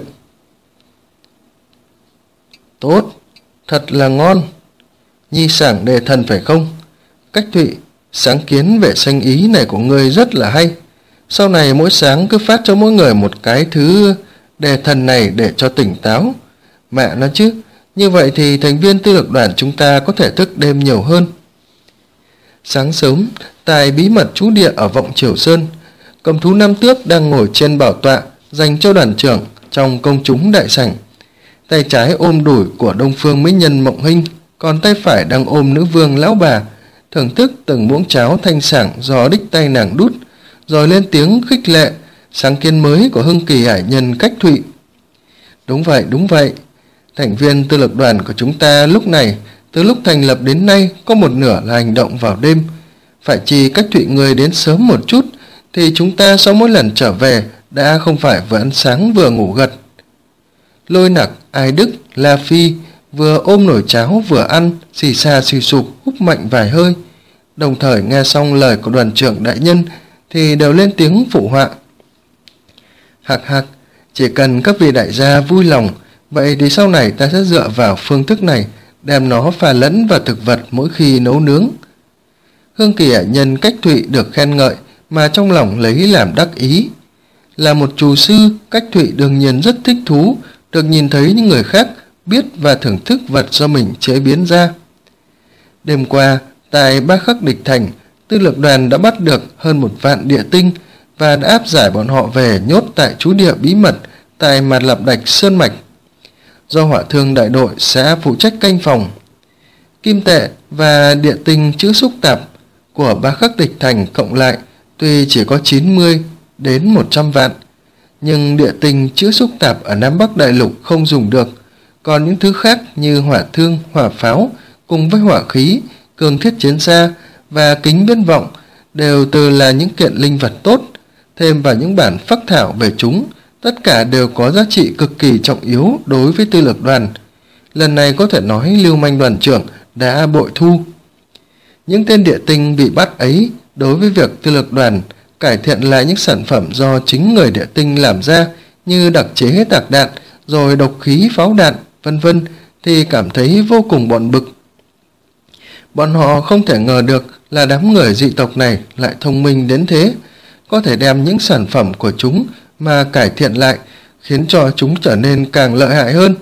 Tốt, thật là ngon. Nhi sảng đề thần phải không? Cách Thụy, sáng kiến vệ sinh ý này của ngươi rất là hay. Sau này mỗi sáng cứ phát cho mỗi người một cái thứ đề thần này để cho tỉnh táo. Mẹ nó chứ, như vậy thì thành viên tư lược đoàn chúng ta có thể thức đêm nhiều hơn. Sáng sớm, tại bí mật trú địa ở Vọng Triều Sơn, cầm thú Nam Tước đang ngồi trên bảo tọa dành cho đoàn trưởng trong công chúng đại sảnh. Tay trái ôm đùi của Đông Phương mỹ nhân Mộng Hinh, còn tay phải đang ôm nữ vương lão bà, thưởng thức từng muỗng cháo thanh sảng do đích tay nàng đút, rồi lên tiếng khích lệ sáng kiến mới của Hưng Kỳ hải nhân Cách Thụy. Đúng vậy, đúng vậy. Thành viên tư lược đoàn của chúng ta lúc này, từ lúc thành lập đến nay có một nửa là hành động vào đêm. Phải chi Cách Thụy người đến sớm một chút, thì chúng ta sau mỗi lần trở về đã không phải vừa ăn sáng vừa ngủ gật. Lôi Nặc, Ai Đức, La Phi vừa ôm nồi cháo vừa ăn, xì xa xì sụp húp mạnh vài hơi. Đồng thời nghe xong lời của đoàn trưởng đại nhân thì đều lên tiếng phụ họa. Hạc hạc, chỉ cần các vị đại gia vui lòng, vậy thì sau này ta sẽ dựa vào phương thức này, đem nó pha lẫn vào thực vật mỗi khi nấu nướng. Hương Kỳ hải nhân Cách Thụy được khen ngợi mà trong lòng lấy làm đắc ý. Là một chủ sư, Cách Thụy đương nhiên rất thích thú được nhìn thấy những người khác biết và thưởng thức vật do mình chế biến ra. Đêm qua, tại Ba Khắc Địch Thành, tư lược đoàn đã bắt được hơn một vạn địa tinh và đã áp giải bọn họ về nhốt tại trú địa bí mật tại Mạt Lạp Đạch Sơn Mạch, do Hỏa Thương đại đội sẽ phụ trách canh phòng. Kim tệ và địa tinh chữ xúc tạp của Ba Khắc Địch Thành cộng lại tuy chỉ có chín mươi đến một trăm vạn, nhưng địa tinh chữ xúc tạp ở Nam Bắc Đại Lục không dùng được, còn những thứ khác như hỏa thương, hỏa pháo cùng với hỏa khí, cường thiết chiến xa và kính biên vọng đều từ là những kiện linh vật tốt, thêm vào những bản phác thảo về chúng, tất cả đều có giá trị cực kỳ trọng yếu đối với tư lược đoàn. Lần này có thể nói Lưu Manh đoàn trưởng đã bội thu. Những tên địa tinh bị bắt ấy đối với việc tư lược đoàn cải thiện lại những sản phẩm do chính người địa tinh làm ra như đặc chế tạc đạn, rồi độc khí pháo đạn, vân vân thì cảm thấy vô cùng bận bực. Bọn họ không thể ngờ được là đám người dị tộc này lại thông minh đến thế, có thể đem những sản phẩm của chúng mà cải thiện lại, khiến cho chúng trở nên càng lợi hại hơn.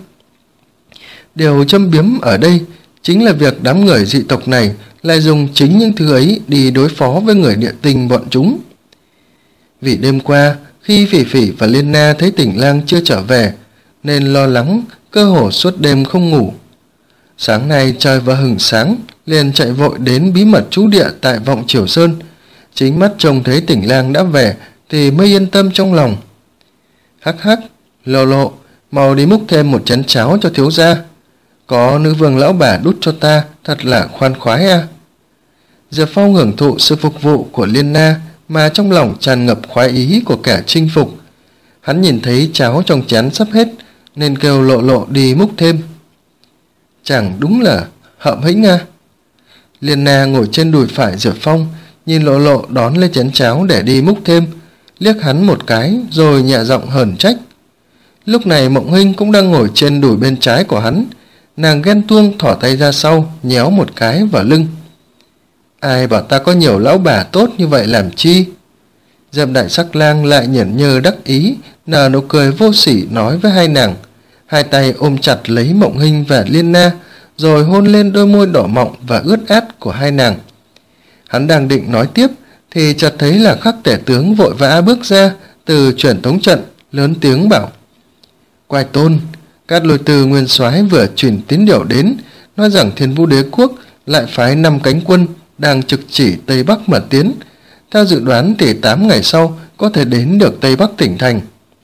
Điều châm biếm ở đây chính là việc đám người dị tộc này lại dùng chính những thứ ấy đi đối phó với người địa tinh bọn chúng. Vì đêm qua, khi Phỉ Phỉ và Liên Na thấy Tỉnh Lang chưa trở về, nên lo lắng, cơ hồ suốt đêm không ngủ. Sáng nay trời vừa hừng sáng, liền chạy vội đến bí mật trú địa tại Vọng Triều Sơn. Chính mắt trông thấy Tỉnh Lang đã về thì mới yên tâm trong lòng. Hắc hắc, Lộ Lộ, mau đi múc thêm một chén cháo cho thiếu gia. Có nữ vương lão bà đút cho ta, thật là khoan khoái à. Diệp Phong hưởng thụ sự phục vụ của Liên Na mà trong lòng tràn ngập khoái ý của kẻ chinh phục. Hắn nhìn thấy cháo trong chén sắp hết nên kêu Lộ Lộ đi múc thêm. Chẳng đúng là hậm hĩnh à. Liên Na ngồi trên đùi phải Diệp Phong, nhìn Lộ Lộ đón lấy chén cháo để đi múc thêm, liếc hắn một cái rồi nhẹ giọng hờn trách. Lúc này Mộng Hinh cũng đang ngồi trên đùi bên trái của hắn, nàng ghen tuông thỏ tay ra sau nhéo một cái vào lưng. Ai bảo ta có nhiều lão bà tốt như vậy làm chi? Diệp Đại Sắc Lang lại nhởn nhơ đắc ý, nở nụ cười vô sỉ nói với hai nàng. hai tay ôm chặt lấy Mộng Hinh và Liên Na, rồi hôn lên đôi môi đỏ mọng và ướt át của hai nàng. Hắn đang định nói tiếp thì chợt thấy là Khắc tể tướng vội vã bước ra từ truyền tống trận, lớn tiếng bảo: Quài Tôn, Cát Lôi Từ nguyên soái vừa truyền tín điều đến, nói rằng Thiên Vũ Đế quốc lại phái năm cánh quân đang trực chỉ Tây Bắc mà tiến. Theo dự đoán thì tám ngày sau có thể đến được Tây Bắc tỉnh thành.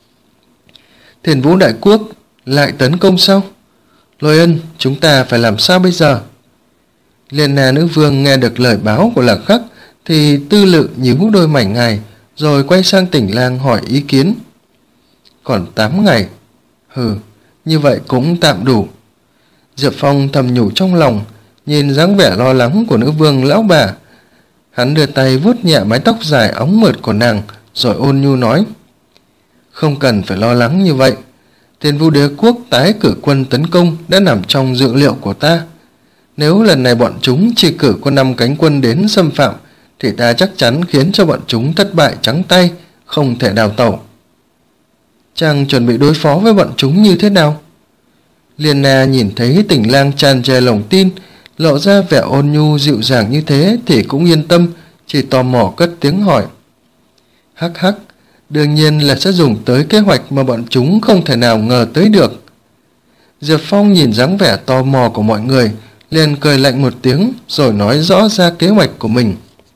Thiên Vũ Đại Quốc lại tấn công sao? Lôi Ân, chúng ta phải làm sao bây giờ? Liên Na nữ vương nghe được lời báo của Lạc Khắc thì tư lự nhíu đôi mảnh ngài, rồi quay sang Tỉnh Lang hỏi ý kiến. Còn tám ngày? Hừ, như vậy cũng tạm đủ. Diệp Phong thầm nhủ trong lòng, nhìn dáng vẻ lo lắng của nữ vương lão bà. Hắn đưa tay vuốt nhẹ mái tóc dài óng mượt của nàng, rồi ôn nhu nói: Không cần phải lo lắng như vậy. Thiên Vũ Đế quốc tái cử quân tấn công đã nằm trong dự liệu của ta. Nếu lần này bọn chúng chỉ cử có năm cánh quân đến xâm phạm, thì ta chắc chắn khiến cho bọn chúng thất bại trắng tay, không thể đào tẩu. Chàng chuẩn bị đối phó với bọn chúng như thế nào? Liên Na nhìn thấy Tỉnh Lang tràn trề lòng tin, lộ ra vẻ ôn nhu dịu dàng như thế thì cũng yên tâm, chỉ tò mò cất tiếng hỏi. Hắc hắc, đương nhiên là sẽ dùng tới kế hoạch mà bọn chúng không thể nào ngờ tới được. Diệp Phong nhìn dáng vẻ tò mò của mọi người, liền cười lạnh một tiếng rồi nói rõ ra kế hoạch của mình.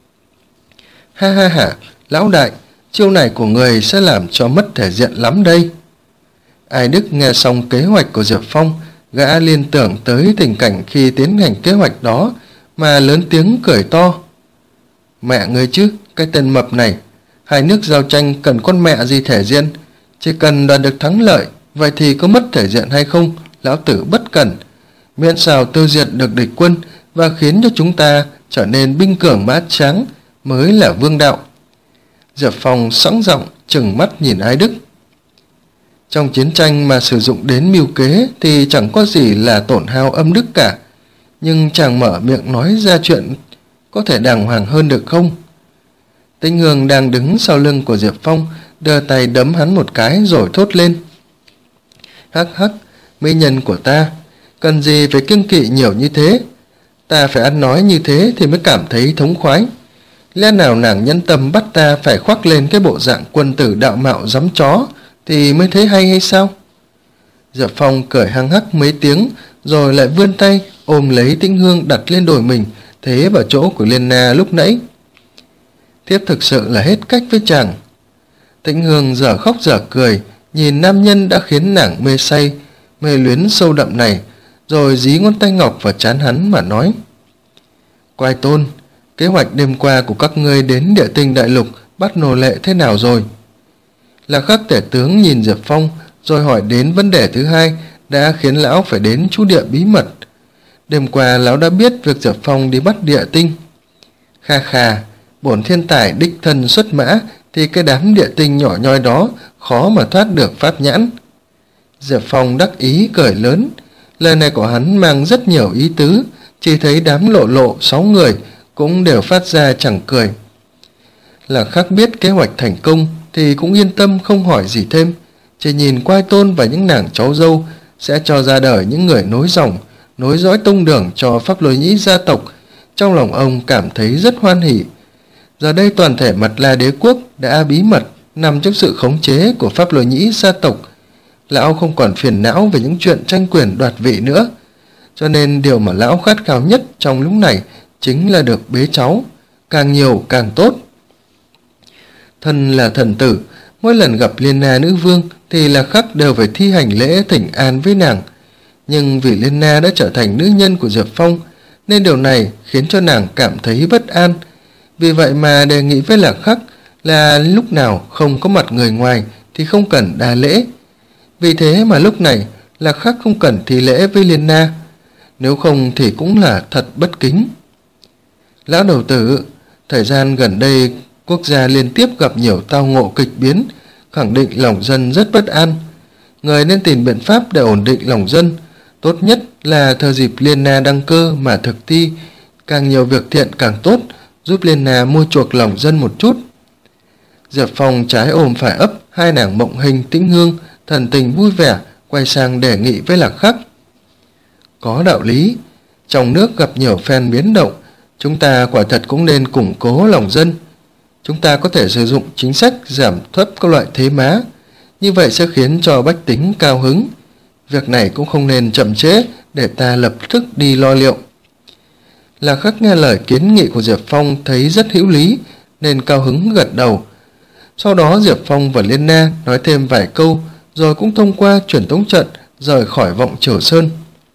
Ha ha ha, lão đại, chiêu này của người sẽ làm cho mất thể diện lắm đây. Ai Đức nghe xong kế hoạch của Diệp Phong, gã liên tưởng tới tình cảnh khi tiến hành kế hoạch đó mà lớn tiếng cười to. Mẹ người chứ, cái tên mập này, hai nước giao tranh cần con mẹ gì thể diện, chỉ cần đoạt được thắng lợi, vậy thì có mất thể diện hay không, lão tử bất cẩn. Miễn sao tiêu diệt được địch quân và khiến cho chúng ta trở nên binh cường mã tráng mới là vương đạo. Diệp Phong sẵn giọng trừng mắt nhìn Ai Đức. Trong chiến tranh mà sử dụng đến mưu kế thì chẳng có gì là tổn hao âm đức cả, nhưng chàng mở miệng nói ra chuyện có thể đàng hoàng hơn được không? Tĩnh Hương đang đứng sau lưng của Diệp Phong, đưa tay đấm hắn một cái rồi thốt lên. Hắc hắc, mỹ nhân của ta, cần gì phải kiêng kỵ nhiều như thế? Ta phải ăn nói như thế thì mới cảm thấy thống khoái. Lẽ nào nàng nhân tâm bắt ta phải khoác lên cái bộ dạng quân tử đạo mạo giấm chó thì mới thấy hay hay sao? Diệp Phong cười hăng hắc mấy tiếng, rồi lại vươn tay ôm lấy Tĩnh Hương đặt lên đồi mình, thế vào chỗ của Liên Na lúc nãy. Thiếp thực sự là hết cách với chàng. Tĩnh Hương dở khóc dở cười, nhìn nam nhân đã khiến nàng mê say, mê luyến sâu đậm này, rồi dí ngón tay ngọc vào trán hắn mà nói. Quài Tôn, kế hoạch đêm qua của các ngươi đến địa tinh đại lục bắt nô lệ thế nào rồi? Lạc Khắc tể tướng nhìn Diệp Phong, rồi hỏi đến vấn đề thứ hai đã khiến lão phải đến trú địa bí mật. Đêm qua lão đã biết việc Diệp Phong đi bắt địa tinh. Kha kha, bổn thiên tài đích thân xuất mã thì cái đám địa tinh nhỏ nhoi đó khó mà thoát được pháp nhãn. Diệp Phong đắc ý cười lớn. Lời này của hắn mang rất nhiều ý tứ, chỉ thấy đám lộ lộ sáu người cũng đều phát ra chẳng cười. Lạc Khắc biết kế hoạch thành công thì cũng yên tâm không hỏi gì thêm, chỉ nhìn Quai Tôn và những nàng cháu dâu sẽ cho ra đời những người nối dòng, nối dõi tông đường cho Pháp Lôi Nhĩ gia tộc. Trong lòng ông cảm thấy rất hoan hỉ. Giờ đây toàn thể Mật La đế quốc đã bí mật nằm trong sự khống chế của Pháp Lôi Nhĩ gia tộc. Lão không còn phiền não về những chuyện tranh quyền đoạt vị nữa, cho nên điều mà lão khát khao nhất trong lúc này chính là được bế cháu, càng nhiều càng tốt. Thân là thần tử, mỗi lần gặp Liên Na nữ vương thì Lạc Khắc đều phải thi hành lễ thỉnh an với nàng, nhưng vì Liên Na đã trở thành nữ nhân của Diệp Phong nên điều này khiến cho nàng cảm thấy bất an. Vì vậy mà đề nghị với Lạc Khắc là lúc nào không có mặt người ngoài thì không cần đa lễ. Vì thế mà lúc này Lạc Khắc không cần thi lễ với Liên Na, nếu không thì cũng là thật bất kính. Lão đầu tử, thời gian gần đây quốc gia liên tiếp gặp nhiều tao ngộ kịch biến, khẳng định lòng dân rất bất an. Người nên tìm biện pháp để ổn định lòng dân, tốt nhất là thời dịp Liên Na đăng cơ mà thực thi, càng nhiều việc thiện càng tốt, giúp Liên Na mua chuộc lòng dân một chút. Diệp Phong trái ôm phải ấp hai nàng Mộng Hình, Tĩnh Hương, thần tình vui vẻ, quay sang đề nghị với Lạc Khắc. Có đạo lý, trong nước gặp nhiều phen biến động, chúng ta quả thật cũng nên củng cố lòng dân. Chúng ta có thể sử dụng chính sách giảm thấp các loại thuế má, như vậy sẽ khiến cho bách tính cao hứng. Việc này cũng không nên chậm trễ, để ta lập tức đi lo liệu. Lạc Khắc nghe lời kiến nghị của Diệp Phong thấy rất hữu lý, nên cao hứng gật đầu. Sau đó Diệp Phong và Liên Na nói thêm vài câu, rồi cũng thông qua truyền tống trận rời khỏi Vọng Triều Sơn.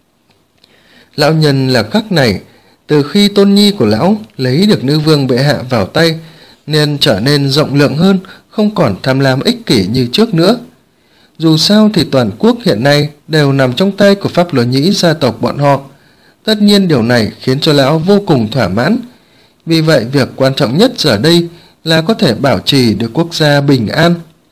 Lão nhân Lạc Khắc này, từ khi tôn nhi của lão lấy được nữ vương bệ hạ vào tay, nên trở nên rộng lượng hơn, không còn tham lam ích kỷ như trước nữa. Dù sao thì toàn quốc hiện nay đều nằm trong tay của Pháp Lỗ Nhĩ gia tộc bọn họ. Tất nhiên điều này khiến cho lão vô cùng thỏa mãn. Vì vậy việc quan trọng nhất giờ đây là có thể bảo trì được quốc gia bình an.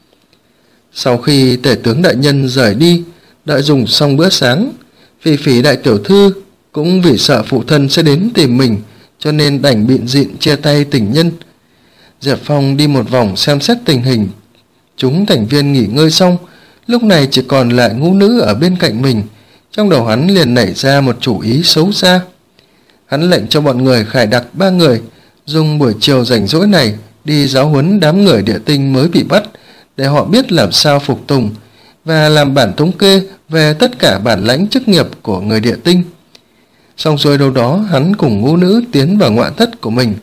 Sau khi tể tướng đại nhân rời đi, đợi dùng xong bữa sáng, Phỉ Phỉ đại tiểu thư cũng vì sợ phụ thân sẽ đến tìm mình, cho nên đành bịn dịn chia tay tình nhân. Diệp Phong đi một vòng xem xét tình hình, chúng thành viên nghỉ ngơi xong, lúc này chỉ còn lại Ngũ Nữ ở bên cạnh mình. Trong đầu hắn liền nảy ra một chủ ý xấu xa. Hắn lệnh cho bọn người khải đặc ba người dùng buổi chiều rảnh rỗi này đi giáo huấn đám người địa tinh mới bị bắt, để họ biết làm sao phục tùng và làm bản thống kê về tất cả bản lãnh chức nghiệp của người địa tinh. Xong rồi đâu đó hắn cùng Ngũ Nữ tiến vào ngoại thất của mình.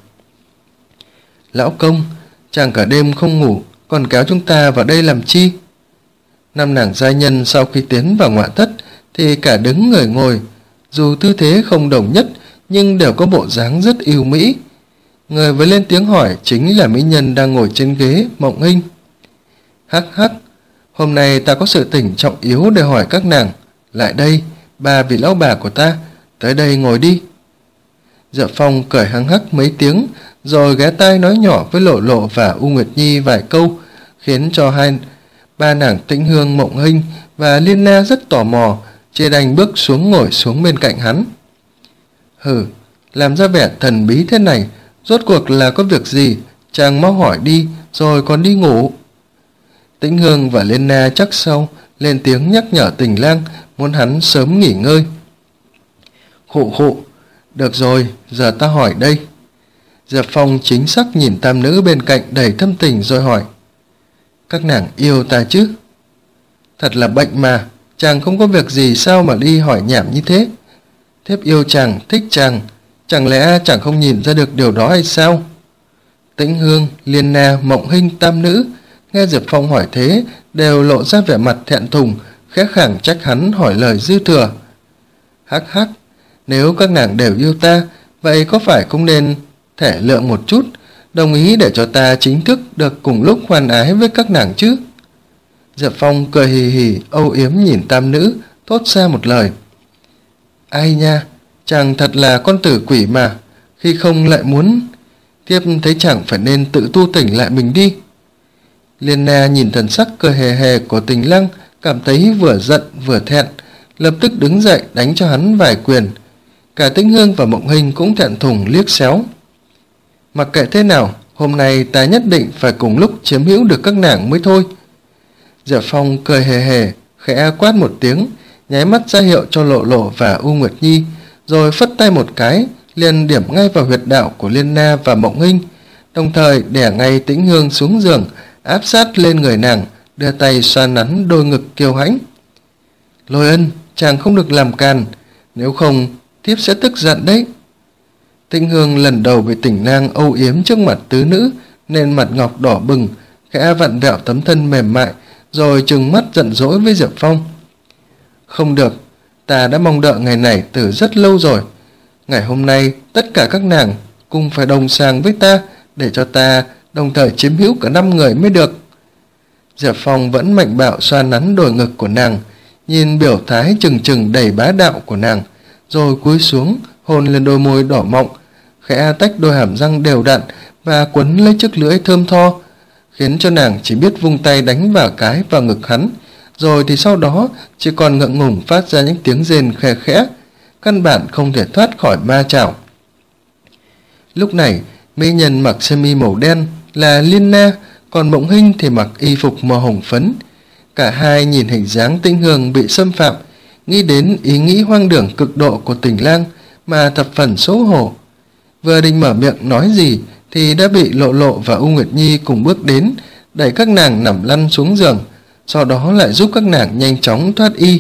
Lão công, chàng cả đêm không ngủ, còn kéo chúng ta vào đây làm chi? Năm nàng giai nhân sau khi tiến vào ngoại thất thì cả đứng người ngồi, dù tư thế không đồng nhất nhưng đều có bộ dáng rất yêu mỹ. Người vừa lên tiếng hỏi chính là mỹ nhân đang ngồi trên ghế, Mộng Hinh. Hắc hắc, hôm nay ta có sự tình trọng yếu để hỏi các nàng. Lại đây, ba vị lão bà của ta, tới đây ngồi đi. Diệp Phong cười hăng hắc mấy tiếng, rồi ghé tai nói nhỏ với Lộ Lộ và U Nguyệt Nhi vài câu, khiến cho hai ba nàng Tĩnh Hương, Mộng Hinh và Liên Na rất tò mò, chia đành bước xuống ngồi xuống bên cạnh hắn. Hừ, làm ra vẻ thần bí thế này, rốt cuộc là có việc gì? Chàng mau hỏi đi, rồi còn đi ngủ. Tĩnh Hương và Liên Na chắc sau lên tiếng nhắc nhở Tình Lang, muốn hắn sớm nghỉ ngơi. Khụ khụ, được rồi, giờ ta hỏi đây. Diệp Phong chính xác nhìn tam nữ bên cạnh đầy thâm tình rồi hỏi. Các nàng yêu ta chứ? Thật là bệnh mà, chàng không có việc gì sao mà đi hỏi nhảm như thế? Thiếp yêu chàng, thích chàng, chẳng lẽ chàng không nhìn ra được điều đó hay sao? Tĩnh Hương, Liên Na, Mộng Hinh tam nữ nghe Diệp Phong hỏi thế đều lộ ra vẻ mặt thẹn thùng, khẽ khàng trách hắn hỏi lời dư thừa. Hắc hắc, nếu các nàng đều yêu ta, vậy có phải cũng nên thể lượng một chút, đồng ý để cho ta chính thức được cùng lúc hoan ái với các nàng chứ? Diệp Phong cười hì hì, âu yếm nhìn tam nữ, thốt ra một lời. Ai nha, chàng thật là con tử quỷ mà, khi không lại muốn, tiếp thấy chẳng phải nên tự tu tỉnh lại mình đi. Liên Na nhìn thần sắc cười hề hề của Tình Lăng, cảm thấy vừa giận vừa thẹn, lập tức đứng dậy đánh cho hắn vài quyền. Cả Tĩnh Hương và Mộng Hinh cũng thẹn thùng liếc xéo. Mặc kệ thế nào, hôm nay ta nhất định phải cùng lúc chiếm hữu được các nàng mới thôi. Diệp Phong cười hề hề, khẽ quát một tiếng, nháy mắt ra hiệu cho Lộ Lộ và U Nguyệt Nhi, rồi phất tay một cái, liền điểm ngay vào huyệt đạo của Liên Na và Mộng Hinh, đồng thời đè ngay Tĩnh Hương xuống giường, áp sát lên người nàng, đưa tay xoa nắn đôi ngực kiêu hãnh. Lôi Ân, chàng không được làm càn, nếu không thiếp sẽ tức giận đấy. Tĩnh Hương lần đầu bị Tình Lang âu yếm trước mặt tứ nữ, nên mặt ngọc đỏ bừng, khẽ vặn vẹo tấm thân mềm mại, rồi trừng mắt giận dỗi với Diệp Phong. Không được, ta đã mong đợi ngày này từ rất lâu rồi. Ngày hôm nay tất cả các nàng cùng phải đồng sàng với ta, để cho ta đồng thời chiếm hữu cả năm người mới được. Diệp Phong vẫn mạnh bạo xoa nắn đồi ngực của nàng, nhìn biểu thái trừng trừng đầy bá đạo của nàng, rồi cúi xuống hôn lên đôi môi đỏ mọng, khẽ tách đôi hàm răng đều đặn và quấn lấy chiếc lưỡi thơm tho, khiến cho nàng chỉ biết vung tay đánh vào cái vào ngực hắn, rồi thì sau đó chỉ còn ngượng ngùng phát ra những tiếng rên khe khẽ, căn bản không thể thoát khỏi ma chảo. Lúc này mỹ nhân mặc sơ mi màu đen là Liên Na, còn Mộng Hinh thì mặc y phục màu hồng phấn. Cả hai nhìn hình dáng Tĩnh Hương bị xâm phạm, nghĩ đến ý nghĩ hoang đường cực độ của Tình Lang mà thập phần xấu hổ. Vừa định mở miệng nói gì thì đã bị Lộ Lộ và U Nguyệt Nhi cùng bước đến, đẩy các nàng nằm lăn xuống giường, sau đó lại giúp các nàng nhanh chóng thoát y.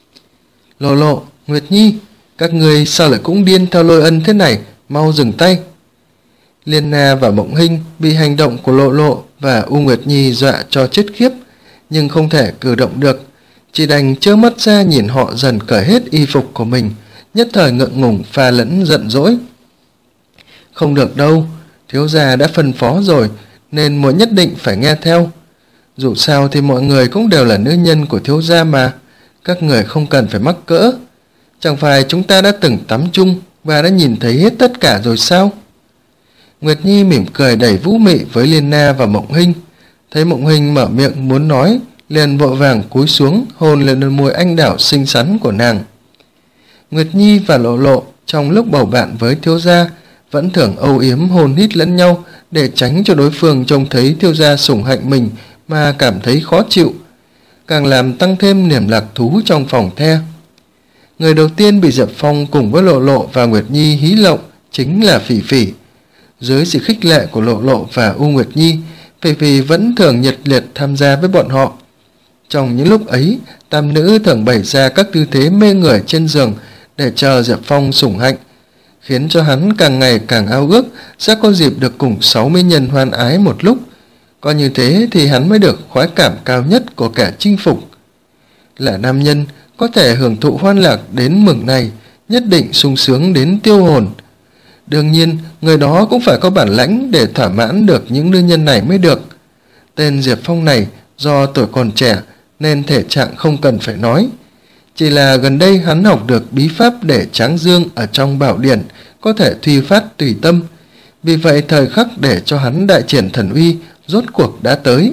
Lộ Lộ, Nguyệt Nhi, các người sao lại cũng điên theo Lôi Ân thế này, mau dừng tay. Liên Na và Mộng Hinh bị hành động của Lộ Lộ và U Nguyệt Nhi dọa cho chết khiếp, nhưng không thể cử động được, chỉ đành trơ mắt ra nhìn họ dần cởi hết y phục của mình, nhất thời ngượng ngùng pha lẫn giận dỗi. Không được đâu, thiếu gia đã phân phó rồi, nên muội nhất định phải nghe theo. Dù sao thì mọi người cũng đều là nữ nhân của thiếu gia mà, các người không cần phải mắc cỡ. Chẳng phải chúng ta đã từng tắm chung và đã nhìn thấy hết tất cả rồi sao? Nguyệt Nhi mỉm cười đầy vũ mị với Liên Na và Mộng Hinh. Thấy Mộng Hinh mở miệng muốn nói, liền vội vàng cúi xuống hôn lên đôi môi anh đào xinh xắn của nàng. Nguyệt Nhi và Lộ Lộ trong lúc bầu bạn với thiếu gia vẫn thường âu yếm hôn hít lẫn nhau để tránh cho đối phương trông thấy thiếu gia sủng hạnh mình mà cảm thấy khó chịu, càng làm tăng thêm niềm lạc thú trong phòng the. Người đầu tiên bị Diệp Phong cùng với Lộ Lộ và Nguyệt Nhi hí lộng chính là Phỉ Phỉ. Dưới sự khích lệ của Lộ Lộ và U Nguyệt Nhi, Phỉ Phỉ vẫn thường nhiệt liệt tham gia với bọn họ. Trong những lúc ấy, tam nữ thường bày ra các tư thế mê người trên giường để chờ Diệp Phong sủng hạnh, khiến cho hắn càng ngày càng ao ước sẽ có dịp được cùng sáu mỹ nhân hoan ái một lúc. Có như thế thì hắn mới được khoái cảm cao nhất của kẻ chinh phục. Là nam nhân, có thể hưởng thụ hoan lạc đến mừng này, nhất định sung sướng đến tiêu hồn. Đương nhiên, người đó cũng phải có bản lãnh để thỏa mãn được những nữ nhân này mới được. Tên Diệp Phong này do tuổi còn trẻ nên thể trạng không cần phải nói. Chỉ là gần đây hắn học được bí pháp để tráng dương ở trong bảo điển, có thể thuy phát tùy tâm. Vì vậy thời khắc để cho hắn đại triển thần uy rốt cuộc đã tới.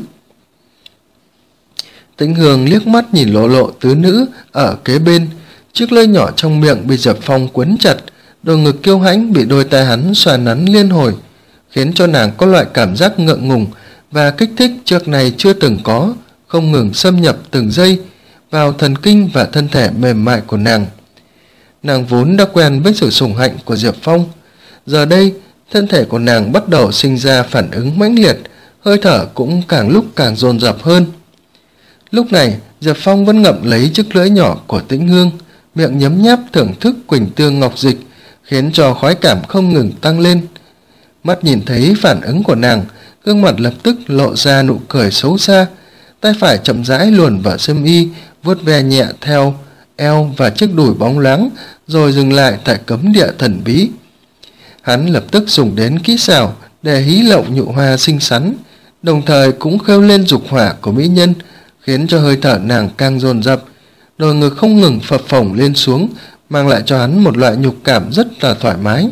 Tĩnh Hương liếc mắt nhìn Lộ Lộ tứ nữ ở kế bên, chiếc lưỡi nhỏ trong miệng bị Diệp Phong quấn chặt, đôi ngực kiêu hãnh bị đôi tay hắn xoa nắn liên hồi, khiến cho nàng có loại cảm giác ngượng ngùng và kích thích trước này chưa từng có, không ngừng xâm nhập từng giây vào thần kinh và thân thể mềm mại của nàng. Nàng vốn đã quen với sự sủng hạnh của Diệp Phong, giờ đây thân thể của nàng bắt đầu sinh ra phản ứng mãnh liệt, hơi thở cũng càng lúc càng dồn dập hơn. Lúc này Diệp Phong vẫn ngậm lấy chiếc lưỡi nhỏ của Tĩnh Hương, miệng nhấm nháp thưởng thức quỳnh tương ngọc dịch, khiến cho khoái cảm không ngừng tăng lên. Mắt nhìn thấy phản ứng của nàng, gương mặt lập tức lộ ra nụ cười xấu xa, tay phải chậm rãi luồn vào xiêm y, vuốt ve nhẹ theo eo và chiếc đùi bóng loáng, rồi dừng lại tại cấm địa thần bí. Hắn lập tức dùng đến kỹ xảo để hí lộng nhụ hoa xinh xắn, đồng thời cũng khêu lên dục hỏa của mỹ nhân, khiến cho hơi thở nàng càng dồn dập, đôi ngực không ngừng phập phồng lên xuống, mang lại cho hắn một loại nhục cảm rất là thoải mái.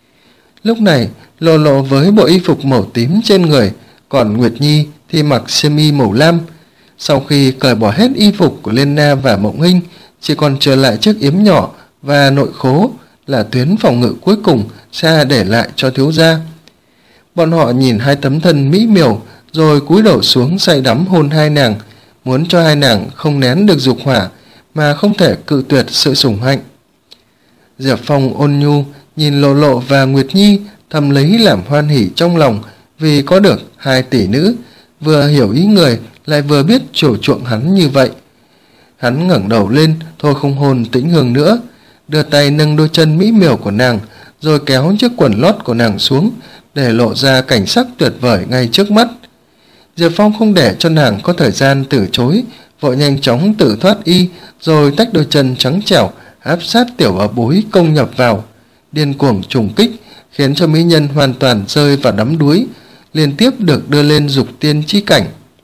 Lúc này Lộ Lộ với bộ y phục màu tím trên người, còn Nguyệt Nhi thì mặc xiêm y màu lam. Sau khi cởi bỏ hết y phục của Liên Na và Mộng Hinh, chỉ còn trở lại chiếc yếm nhỏ và nội khố là tuyến phòng ngự cuối cùng sẽ để lại cho thiếu gia. Bọn họ nhìn hai tấm thân mỹ miều rồi cúi đầu xuống say đắm hôn hai nàng, muốn cho hai nàng không nén được dục hỏa mà không thể cự tuyệt sự sủng hạnh. Diệp Phong ôn nhu nhìn Lộ Lộ và Nguyệt Nhi, thầm lấy làm hoan hỉ trong lòng vì có được hai tỷ nữ, vừa hiểu ý người lại vừa biết chiều chuộng hắn như vậy. Hắn ngẩng đầu lên, thôi không hôn Tĩnh Hương nữa, đưa tay nâng đôi chân mỹ miều của nàng, rồi kéo chiếc quần lót của nàng xuống để lộ ra cảnh sắc tuyệt vời ngay trước mắt. Diệp Phong không để cho nàng có thời gian từ chối, vội nhanh chóng tự thoát y, rồi tách đôi chân trắng trẻo áp sát tiểu bảo bối công nhập vào, điên cuồng trùng kích, khiến cho mỹ nhân hoàn toàn rơi vào đắm đuối, liên tiếp được đưa lên dục tiên chi cảnh.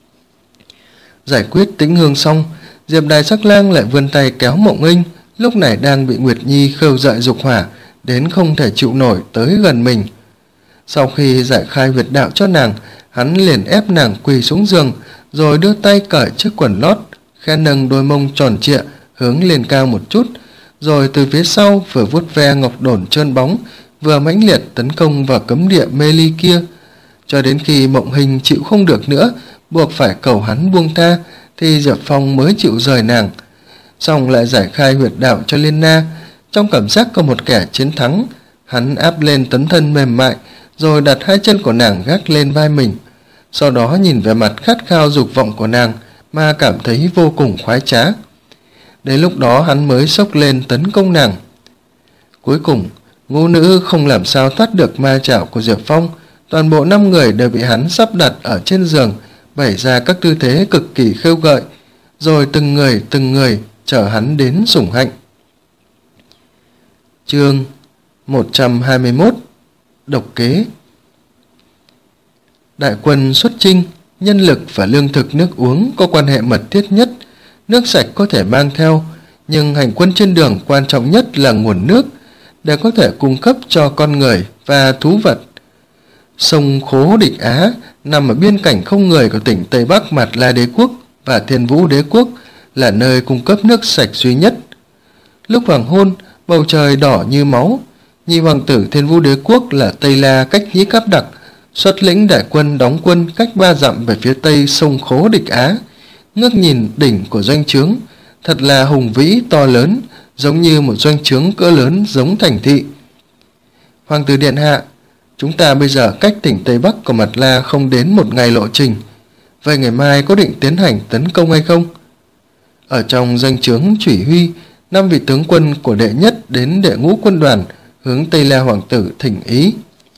Giải quyết Tĩnh Hương xong, Diệp Đài Sắc Lang lại vươn tay kéo Mộng Hinh, lúc này đang bị Nguyệt Nhi khêu gợi dục hỏa đến không thể chịu nổi tới gần mình. Sau khi giải khai huyệt đạo cho nàng, hắn liền ép nàng quỳ xuống giường, rồi đưa tay cởi chiếc quần lót, khẽ nâng đôi mông tròn trịa hướng lên cao một chút, rồi từ phía sau vừa vuốt ve ngọc đổn trơn bóng, vừa mãnh liệt tấn công vào cấm địa mê ly kia, cho đến khi Mộng Hinh chịu không được nữa, buộc phải cầu hắn buông tha thì Diệp Phong mới chịu rời nàng, xong lại giải khai huyệt đạo cho Liên Na. Trong cảm giác có một kẻ chiến thắng, hắn áp lên tấm thân mềm mại, rồi đặt hai chân của nàng gác lên vai mình, sau đó nhìn về mặt khát khao dục vọng của nàng mà cảm thấy vô cùng khoái trá. Đến lúc đó hắn mới xốc lên tấn công nàng. Cuối cùng, ngũ nữ không làm sao thoát được ma chảo của Diệp Phong, toàn bộ năm người đều bị hắn sắp đặt ở trên giường, bày ra các tư thế cực kỳ khêu gợi, rồi từng người từng người chở hắn đến sủng hạnh. Chương một trăm hai mươi mốt. Độc kế. Đại quân xuất chinh, nhân lực và lương thực nước uống có quan hệ mật thiết nhất. Nước sạch có thể mang theo, nhưng hành quân trên đường quan trọng nhất là nguồn nước để có thể cung cấp cho con người và thú vật. Sông Khố Địch Á nằm ở biên cảnh không người của tỉnh Tây Bắc Mạt La Đế Quốc và Thiên Vũ Đế Quốc, là nơi cung cấp nước sạch duy nhất. Lúc hoàng hôn, bầu trời đỏ như máu. Nhị hoàng tử Thiên Vũ Đế Quốc là Tây La Cách Nhĩ Cáp Đặc xuất lĩnh đại quân đóng quân cách ba dặm về phía tây sông Khố Địch Á. Ngước nhìn đỉnh của doanh trướng, thật là hùng vĩ to lớn, giống như một doanh trướng cỡ lớn giống thành thị. Hoàng tử điện hạ, chúng ta bây giờ cách tỉnh Tây Bắc của Mạt La không đến một ngày lộ trình, vậy ngày mai có định tiến hành tấn công hay không? Ở trong doanh trướng chỉ huy, năm vị tướng quân của đệ nhất đến đệ ngũ quân đoàn hướng Tây La hoàng tử thỉnh ý.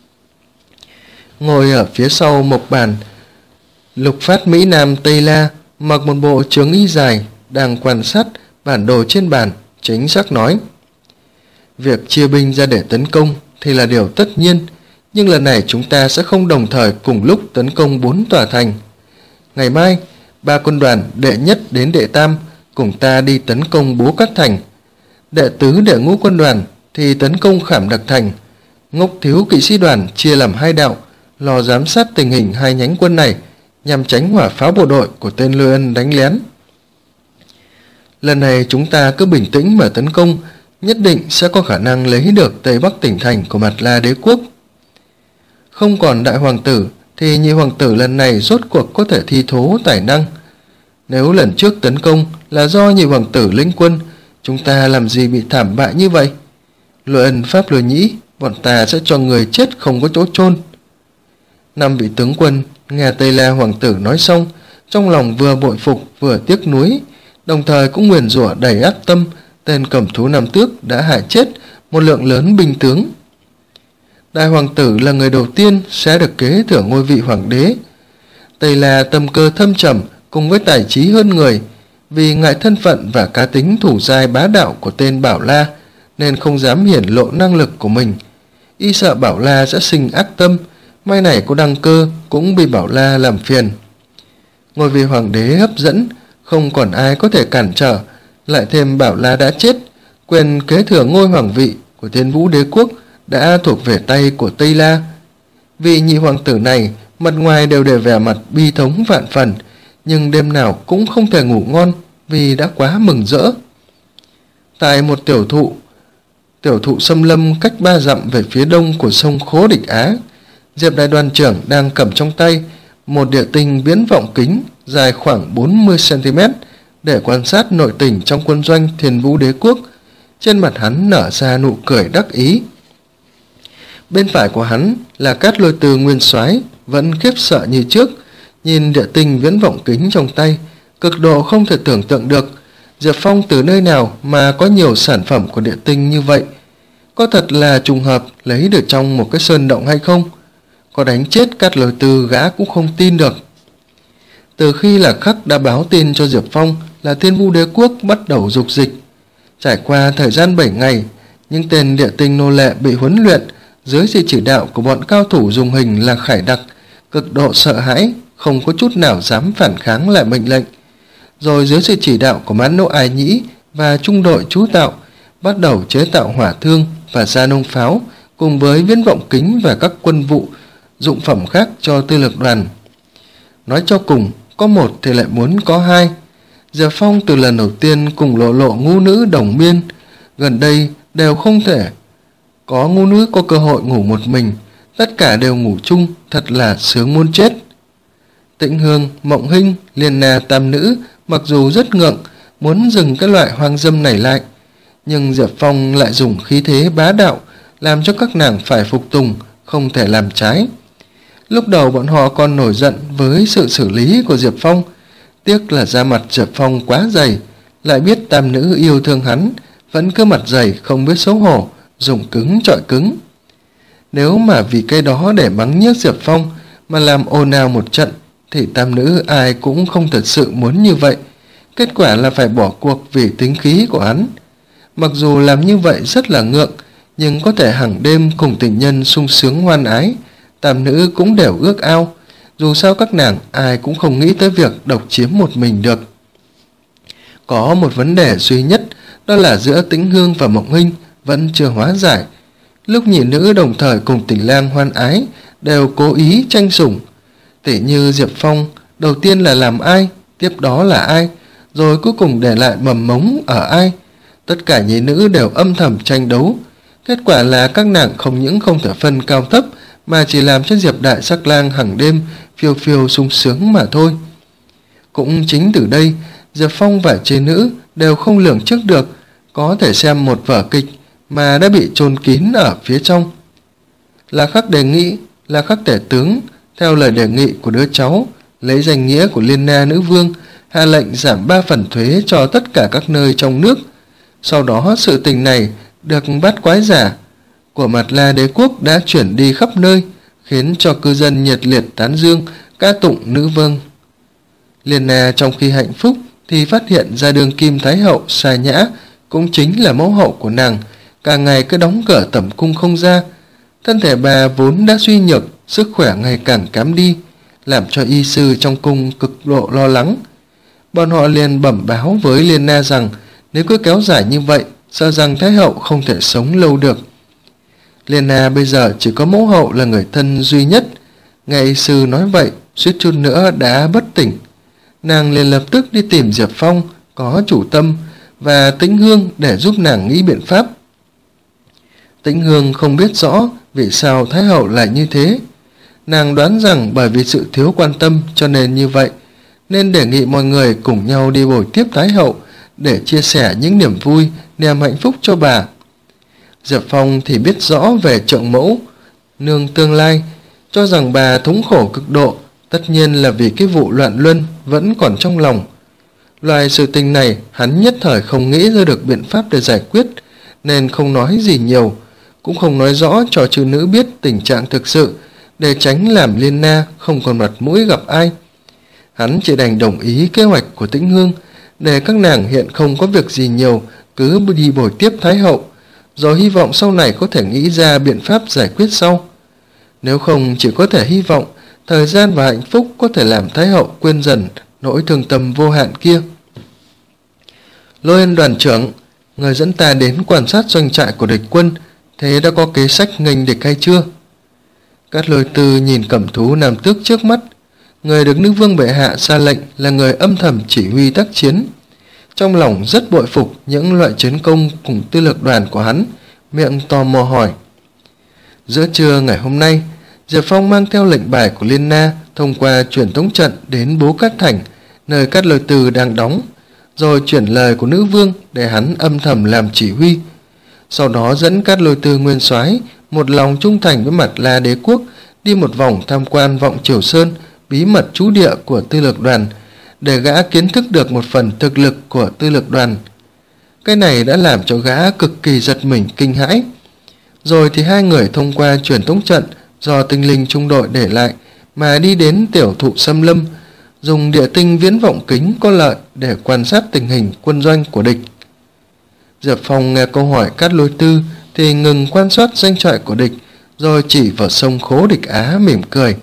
Ngồi ở phía sau mộc bàn, Lục Phát Mỹ Nam Tây La mặc một bộ chướng y dài, đang quan sát bản đồ trên bàn, chính xác nói: việc chia binh ra để tấn công thì là điều tất nhiên, nhưng lần này chúng ta sẽ không đồng thời cùng lúc tấn công bốn tòa thành. Ngày mai, ba quân đoàn đệ nhất đến đệ tam cùng ta đi tấn công Bố Cát Thành, đệ tứ đệ ngũ quân đoàn thì tấn công Khảm Đặc Thành. Ngốc Thiếu kỵ sĩ đoàn chia làm hai đạo, lo giám sát tình hình hai nhánh quân này, nhằm tránh hỏa pháo bộ đội của tên Lôi Ân đánh lén. Lần này chúng ta cứ bình tĩnh mà tấn công, nhất định sẽ có khả năng lấy được Tây Bắc tỉnh thành của Mạt La Đế Quốc. Không còn đại hoàng tử thì nhị hoàng tử lần này rốt cuộc có thể thi thố tài năng. Nếu lần trước tấn công là do nhị hoàng tử lĩnh quân, chúng ta làm gì bị thảm bại như vậy? Lôi Ân Pháp Lôi Nhĩ, bọn ta sẽ cho người chết không có chỗ chôn. Năm vị tướng quân nghe Tây La hoàng tử nói xong, trong lòng vừa bội phục vừa tiếc nuối, đồng thời cũng nguyền rủa đầy ác tâm tên cầm thú Nam Tước đã hại chết một lượng lớn binh tướng. Đại hoàng tử là người đầu tiên sẽ được kế thừa ngôi vị hoàng đế. Tây La tâm cơ thâm trầm cùng với tài trí hơn người, vì ngại thân phận và cá tính thủ giai bá đạo của tên Bảo La nên không dám hiển lộ năng lực của mình. Y sợ Bảo La sẽ sinh ác tâm, mai này có đăng cơ cũng bị Bảo La làm phiền. Ngôi vị hoàng đế hấp dẫn, không còn ai có thể cản trở, lại thêm Bảo La đã chết, quyền kế thừa ngôi hoàng vị của Thiên Vũ Đế Quốc đã thuộc về tay của Tây La. Vị nhị hoàng tử này mặt ngoài đều để vẻ mặt bi thống vạn phần, nhưng đêm nào cũng không thể ngủ ngon vì đã quá mừng rỡ. Tại một tiểu thụ tiểu thụ xâm lâm cách ba dặm về phía đông của sông Khố Địch Á, Diệp đại đoàn trưởng đang cầm trong tay một địa tinh viễn vọng kính dài khoảng bốn mươi xăng ti mét để quan sát nội tình trong quân doanh Thiên Vũ Đế Quốc. Trên mặt hắn nở ra nụ cười đắc ý. Bên phải của hắn là Cát Lôi Từ nguyên soái, vẫn khiếp sợ như trước, nhìn địa tinh viễn vọng kính trong tay, cực độ không thể tưởng tượng được Diệp Phong từ nơi nào mà có nhiều sản phẩm của địa tinh như vậy. Có thật là trùng hợp lấy được trong một cái sơn động hay không? Có đánh chết Cát Lôi Từ gã cũng không tin được. Từ khi là Khắc đã báo tin cho Diệp Phong là Thiên Vũ Đế Quốc bắt đầu dục dịch, trải qua thời gian bảy ngày, những tên địa tinh nô lệ bị huấn luyện dưới sự chỉ đạo của bọn cao thủ dùng hình là Khải Đặc, cực độ sợ hãi, không có chút nào dám phản kháng lại mệnh lệnh. Rồi dưới sự chỉ đạo của Mãn Nỗ Ái Nhĩ và trung đội chú tạo, bắt đầu chế tạo hỏa thương và gia nông pháo cùng với viễn vọng kính và các quân vụ dụng phẩm khác cho tư lược đoàn. Nói cho cùng, có một thì lại muốn có hai. Diệp Phong từ lần đầu tiên cùng lộ lộ ngu nữ đồng miên, gần đây đều không thể có ngu nữ có cơ hội ngủ một mình, tất cả đều ngủ chung, thật là sướng muốn chết. Tĩnh Hương, Mộng Hinh, Liên Na tam nữ mặc dù rất ngượng muốn dừng cái loại hoang dâm này lại, nhưng Diệp Phong lại dùng khí thế bá đạo làm cho các nàng phải phục tùng, không thể làm trái. Lúc đầu bọn họ còn nổi giận với sự xử lý của Diệp Phong, tiếc là da mặt Diệp Phong quá dày, lại biết tam nữ yêu thương hắn, vẫn cứ mặt dày không biết xấu hổ, dùng cứng chọi cứng. Nếu mà vì cái đó để mắng nhiếc Diệp Phong mà làm ồn ào một trận, thì tam nữ ai cũng không thật sự muốn như vậy, kết quả là phải bỏ cuộc vì tính khí của hắn. Mặc dù làm như vậy rất là ngượng, nhưng có thể hàng đêm cùng tình nhân sung sướng hoan ái, tam nữ cũng đều ước ao. Dù sao các nàng ai cũng không nghĩ tới việc độc chiếm một mình được. Có một vấn đề duy nhất, đó là giữa Tĩnh Hương và Mộng Hinh vẫn chưa hóa giải. Lúc nhị nữ đồng thời cùng Tình Lang hoan ái đều cố ý tranh sủng. Tỉ như Diệp Phong đầu tiên là làm ai, tiếp đó là ai, rồi cuối cùng để lại mầm mống ở ai. Tất cả nhị nữ đều âm thầm tranh đấu. Kết quả là các nàng không những không thể phân cao thấp, mà chỉ làm cho Diệp Đại Sắc Lang hàng đêm phiêu phiêu sung sướng mà thôi. Cũng chính từ đây, Diệp Phong và chế nữ đều không lường trước được có thể xem một vở kịch mà đã bị chôn kín ở phía trong. La Khắc đề nghị, La Khắc tể tướng theo lời đề nghị của đứa cháu, lấy danh nghĩa của Liên Na nữ vương hạ lệnh giảm ba phần thuế cho tất cả các nơi trong nước. Sau đó sự tình này được bát quái giả của Mạt La đế quốc đã chuyển đi khắp nơi, khiến cho cư dân nhiệt liệt tán dương, ca tụng nữ vương. Liên Na trong khi hạnh phúc thì phát hiện ra đường Kim Thái hậu Sa Nhã cũng chính là mẫu hậu của nàng, cả ngày cứ đóng cửa tẩm cung không ra. Thân thể bà vốn đã suy nhược, sức khỏe ngày càng kém đi, làm cho y sư trong cung cực độ lo lắng. Bọn họ liền bẩm báo với Liên Na rằng nếu cứ kéo dài như vậy, sợ rằng Thái hậu không thể sống lâu được. Liên Na bây giờ chỉ có mẫu hậu là người thân duy nhất. Nghe y sư nói vậy, suýt chút nữa đã bất tỉnh. Nàng liền lập tức đi tìm Diệp Phong có chủ tâm và Tĩnh Hương để giúp nàng nghĩ biện pháp. Tĩnh Hương không biết rõ vì sao Thái hậu lại như thế. Nàng đoán rằng bởi vì sự thiếu quan tâm cho nên như vậy, nên đề nghị mọi người cùng nhau đi bồi tiếp Thái hậu để chia sẻ những niềm vui, niềm hạnh phúc cho bà. Diệp Phong thì biết rõ về Trượng mẫu nương tương lai, cho rằng bà thống khổ cực độ, tất nhiên là vì cái vụ loạn luân vẫn còn trong lòng. Loại sự tình này hắn nhất thời không nghĩ ra được biện pháp để giải quyết, nên không nói gì nhiều, cũng không nói rõ cho chư nữ biết tình trạng thực sự, để tránh làm Liên Na không còn mặt mũi gặp ai. Hắn chỉ đành đồng ý kế hoạch của Tĩnh Hương, để các nàng hiện không có việc gì nhiều, cứ đi bồi tiếp Thái hậu, rồi hy vọng sau này có thể nghĩ ra biện pháp giải quyết sau. Nếu không, chỉ có thể hy vọng thời gian và hạnh phúc có thể làm Thái hậu quên dần nỗi thương tâm vô hạn kia. Lôi Ân đoàn trưởng, người dẫn ta đến quan sát doanh trại của địch quân, thế đã có kế sách nghênh địch hay chưa? Cát Lôi Tư nhìn Cẩm Thú Nam Tước trước mắt, người được nữ vương bệ hạ ra lệnh là người âm thầm chỉ huy tác chiến. Trong lòng rất bội phục những loại chiến công cùng tư lược đoàn của hắn, miệng tò mò hỏi. Giữa trưa ngày hôm nay, Diệp Phong mang theo lệnh bài của Liên Na thông qua truyền tống trận đến Bố Cát Thành, nơi Cát Lôi Tư đang đóng, rồi chuyển lời của nữ vương để hắn âm thầm làm chỉ huy. Sau đó dẫn Cát Lôi Tư nguyên soái một lòng trung thành với Mạt La đế quốc, đi một vòng tham quan Vọng Triều Sơn, bí mật trú địa của tư lược đoàn, để gã kiến thức được một phần thực lực của tư lược đoàn. Cái này đã làm cho gã cực kỳ giật mình kinh hãi. Rồi thì hai người thông qua truyền tống trận do tinh linh trung đội để lại mà đi đến tiểu thụ xâm lâm, dùng địa tinh viễn vọng kính có lợi để quan sát tình hình quân doanh của địch. Diệp Phong nghe câu hỏi Cát Lôi Tư thì ngừng quan sát doanh trại của địch, rồi chỉ vào sông Khố Địch Á mỉm cười.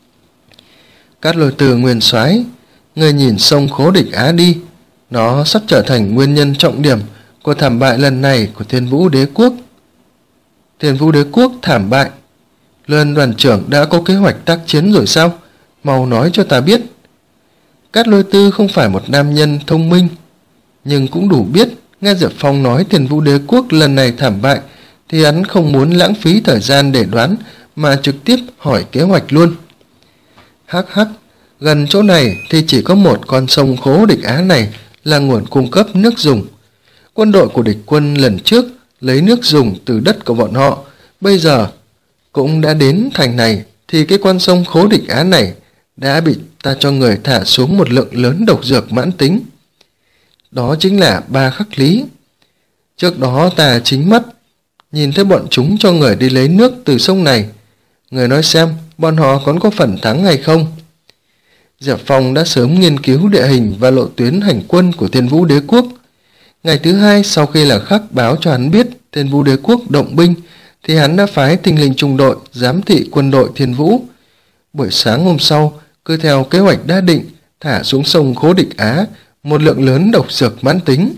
Cát Lôi Tư nguyên soái, người nhìn sông Khố Địch Á đi, nó sắp trở thành nguyên nhân trọng điểm của thảm bại lần này của Thiên Vũ đế quốc. Thiên Vũ đế quốc thảm bại? Luân đoàn trưởng đã có kế hoạch tác chiến rồi sao? Mau nói cho ta biết. Cát Lôi Tư không phải một nam nhân thông minh, nhưng cũng đủ biết nghe Diệp Phong nói Thiên Vũ đế quốc lần này thảm bại thì hắn không muốn lãng phí thời gian để đoán, mà trực tiếp hỏi kế hoạch luôn. Hắc hắc, Gần chỗ này thì chỉ có một con sông Khố Địch Á này là nguồn cung cấp nước dùng. Quân đội của địch quân lần trước lấy nước dùng từ đất của bọn họ, bây giờ cũng đã đến thành này, thì cái con sông Khố Địch Á này đã bị ta cho người thả xuống một lượng lớn độc dược mãn tính. Đó chính là Ba Khắc Lý. Trước đó ta chính mắt nhìn thấy bọn chúng cho người đi lấy nước từ sông này. Người nói xem bọn họ còn có phần thắng hay không? Diệp Phong đã sớm nghiên cứu địa hình và lộ tuyến hành quân của Thiên Vũ Đế Quốc. Ngày thứ hai sau khi là Khắc báo cho hắn biết Thiên Vũ Đế Quốc động binh, thì hắn đã phái tinh linh trung đội giám thị quân đội Thiên Vũ. Buổi sáng hôm sau, cứ theo kế hoạch đã định, thả xuống sông Khố Địch Á một lượng lớn độc dược mãn tính.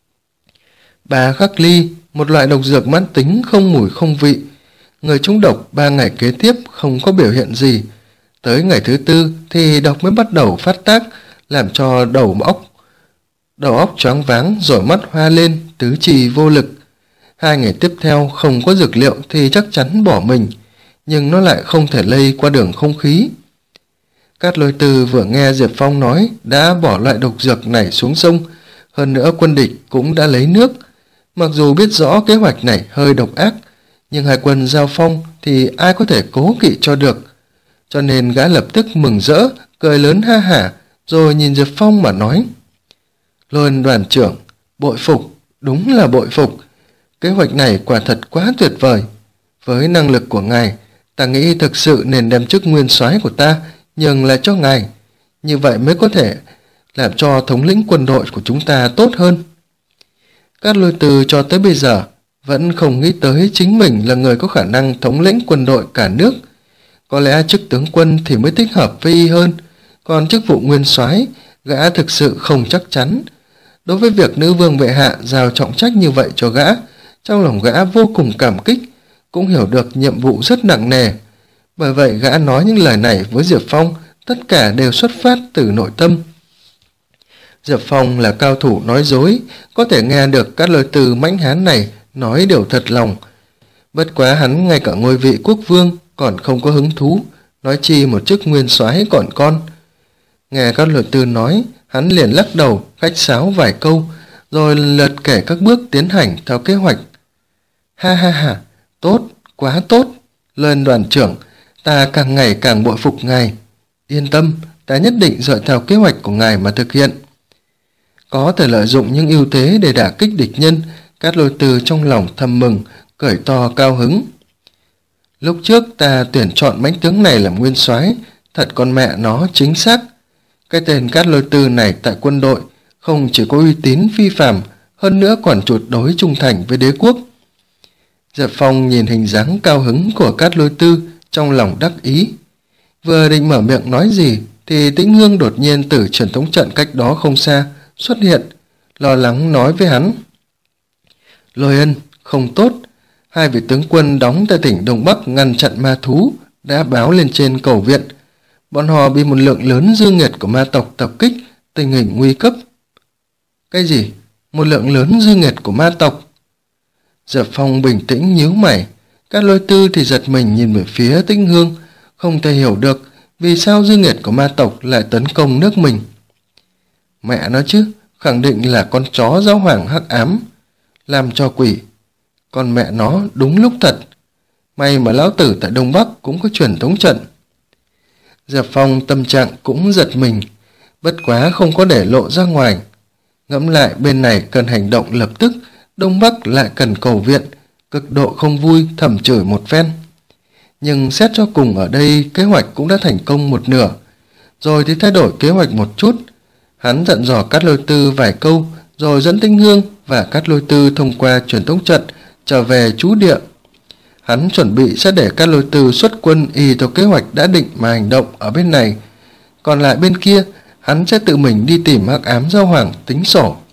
Ba Khắc Ly, một loại độc dược mãn tính không mùi không vị. Người trúng độc ba ngày kế tiếp không có biểu hiện gì. Tới ngày thứ tư thì độc mới bắt đầu phát tác, làm cho đầu óc đầu óc choáng váng, rồi mắt hoa lên, tứ chi vô lực. Hai ngày tiếp theo không có dược liệu thì chắc chắn bỏ mình, nhưng nó lại không thể lây qua đường không khí. Cát Lôi Tư vừa nghe Diệp Phong nói đã bỏ loại độc dược này xuống sông, hơn nữa quân địch cũng đã lấy nước. Mặc dù biết rõ kế hoạch này hơi độc ác, nhưng hai quân giao phong thì ai có thể cố kỵ cho được. Cho nên gã lập tức mừng rỡ, cười lớn ha hả, rồi nhìn Diệp Phong mà nói: Lôi đoàn trưởng, bội phục, đúng là bội phục. Kế hoạch này quả thật quá tuyệt vời. Với năng lực của ngài, ta nghĩ thực sự nên đem chức nguyên soái của ta nhường lại cho ngài. Như vậy mới có thể làm cho thống lĩnh quân đội của chúng ta tốt hơn. Cát Lôi Tư cho tới bây giờ vẫn không nghĩ tới chính mình là người có khả năng thống lĩnh quân đội cả nước. Có lẽ chức tướng quân thì mới thích hợp với y hơn, còn chức vụ nguyên soái gã thực sự không chắc chắn. Đối với việc nữ vương bệ hạ giao trọng trách như vậy cho gã, trong lòng gã vô cùng cảm kích, cũng hiểu được nhiệm vụ rất nặng nề. Bởi vậy gã nói những lời này với Diệp Phong tất cả đều xuất phát từ nội tâm. Diệp Phong là cao thủ nói dối, có thể nghe được các lời từ mãnh hán này nói đều thật lòng. Bất quá hắn ngay cả ngôi vị quốc vương còn không có hứng thú, nói chi một chức nguyên soái còn con. Nghe các luật tư nói, hắn liền lắc đầu khách sáo vài câu, rồi lần lượt kể các bước tiến hành theo kế hoạch. Ha ha ha, tốt, quá tốt, Lân đoàn trưởng, ta càng ngày càng bội phục ngài. Yên tâm, ta nhất định dựa theo kế hoạch của ngài mà thực hiện. Có thể lợi dụng những ưu thế để đả kích địch nhân, Cát Lôi Tư trong lòng thầm mừng, cười to cao hứng. Lúc trước ta tuyển chọn mãnh tướng này làm nguyên soái, thật con mẹ nó chính xác. Cái tên Cát Lôi Tư này tại quân đội không chỉ có uy tín phi phàm, hơn nữa còn tuyệt đối trung thành với đế quốc. Diệp Phong nhìn hình dáng cao hứng của Cát Lôi Tư, trong lòng đắc ý. Vừa định mở miệng nói gì thì Tĩnh Hương đột nhiên từ truyền thống trận cách đó không xa xuất hiện, lo lắng nói với hắn. Lôi Ân, không tốt, hai vị tướng quân đóng tại tỉnh Đông Bắc ngăn chặn ma thú đã báo lên trên cầu viện. Bọn họ bị một lượng lớn dương nghiệt của ma tộc tập kích, tình hình nguy cấp. Cái gì? Một lượng lớn dương nghiệt của ma tộc? Diệp Phong bình tĩnh nhíu mày, Cát Lôi Tư thì giật mình nhìn về phía Tĩnh Hương, không thể hiểu được vì sao dương nghiệt của ma tộc lại tấn công nước mình. Mẹ nó chứ, khẳng định là con chó giáo hoàng hắc ám, làm cho quỷ. Con mẹ nó đúng lúc thật. May mà lão tử tại Đông Bắc cũng có truyền thống trận. Diệp Phong tâm trạng cũng giật mình, bất quá không có để lộ ra ngoài. Ngẫm lại bên này cần hành động lập tức, Đông Bắc lại cần cầu viện, cực độ không vui thầm chửi một phen. Nhưng xét cho cùng ở đây kế hoạch cũng đã thành công một nửa, rồi thì thay đổi kế hoạch một chút. Hắn dặn dò Cát Lôi Tư vài câu, rồi dẫn Tĩnh Hương và Cát Lôi Tư thông qua truyền thống trận trở về trú địa. Hắn chuẩn bị sẽ để Cát Lôi Tư xuất quân y theo kế hoạch đã định mà hành động ở bên này, còn lại bên kia hắn sẽ tự mình đi tìm hắc ám giáo hoàng tính sổ.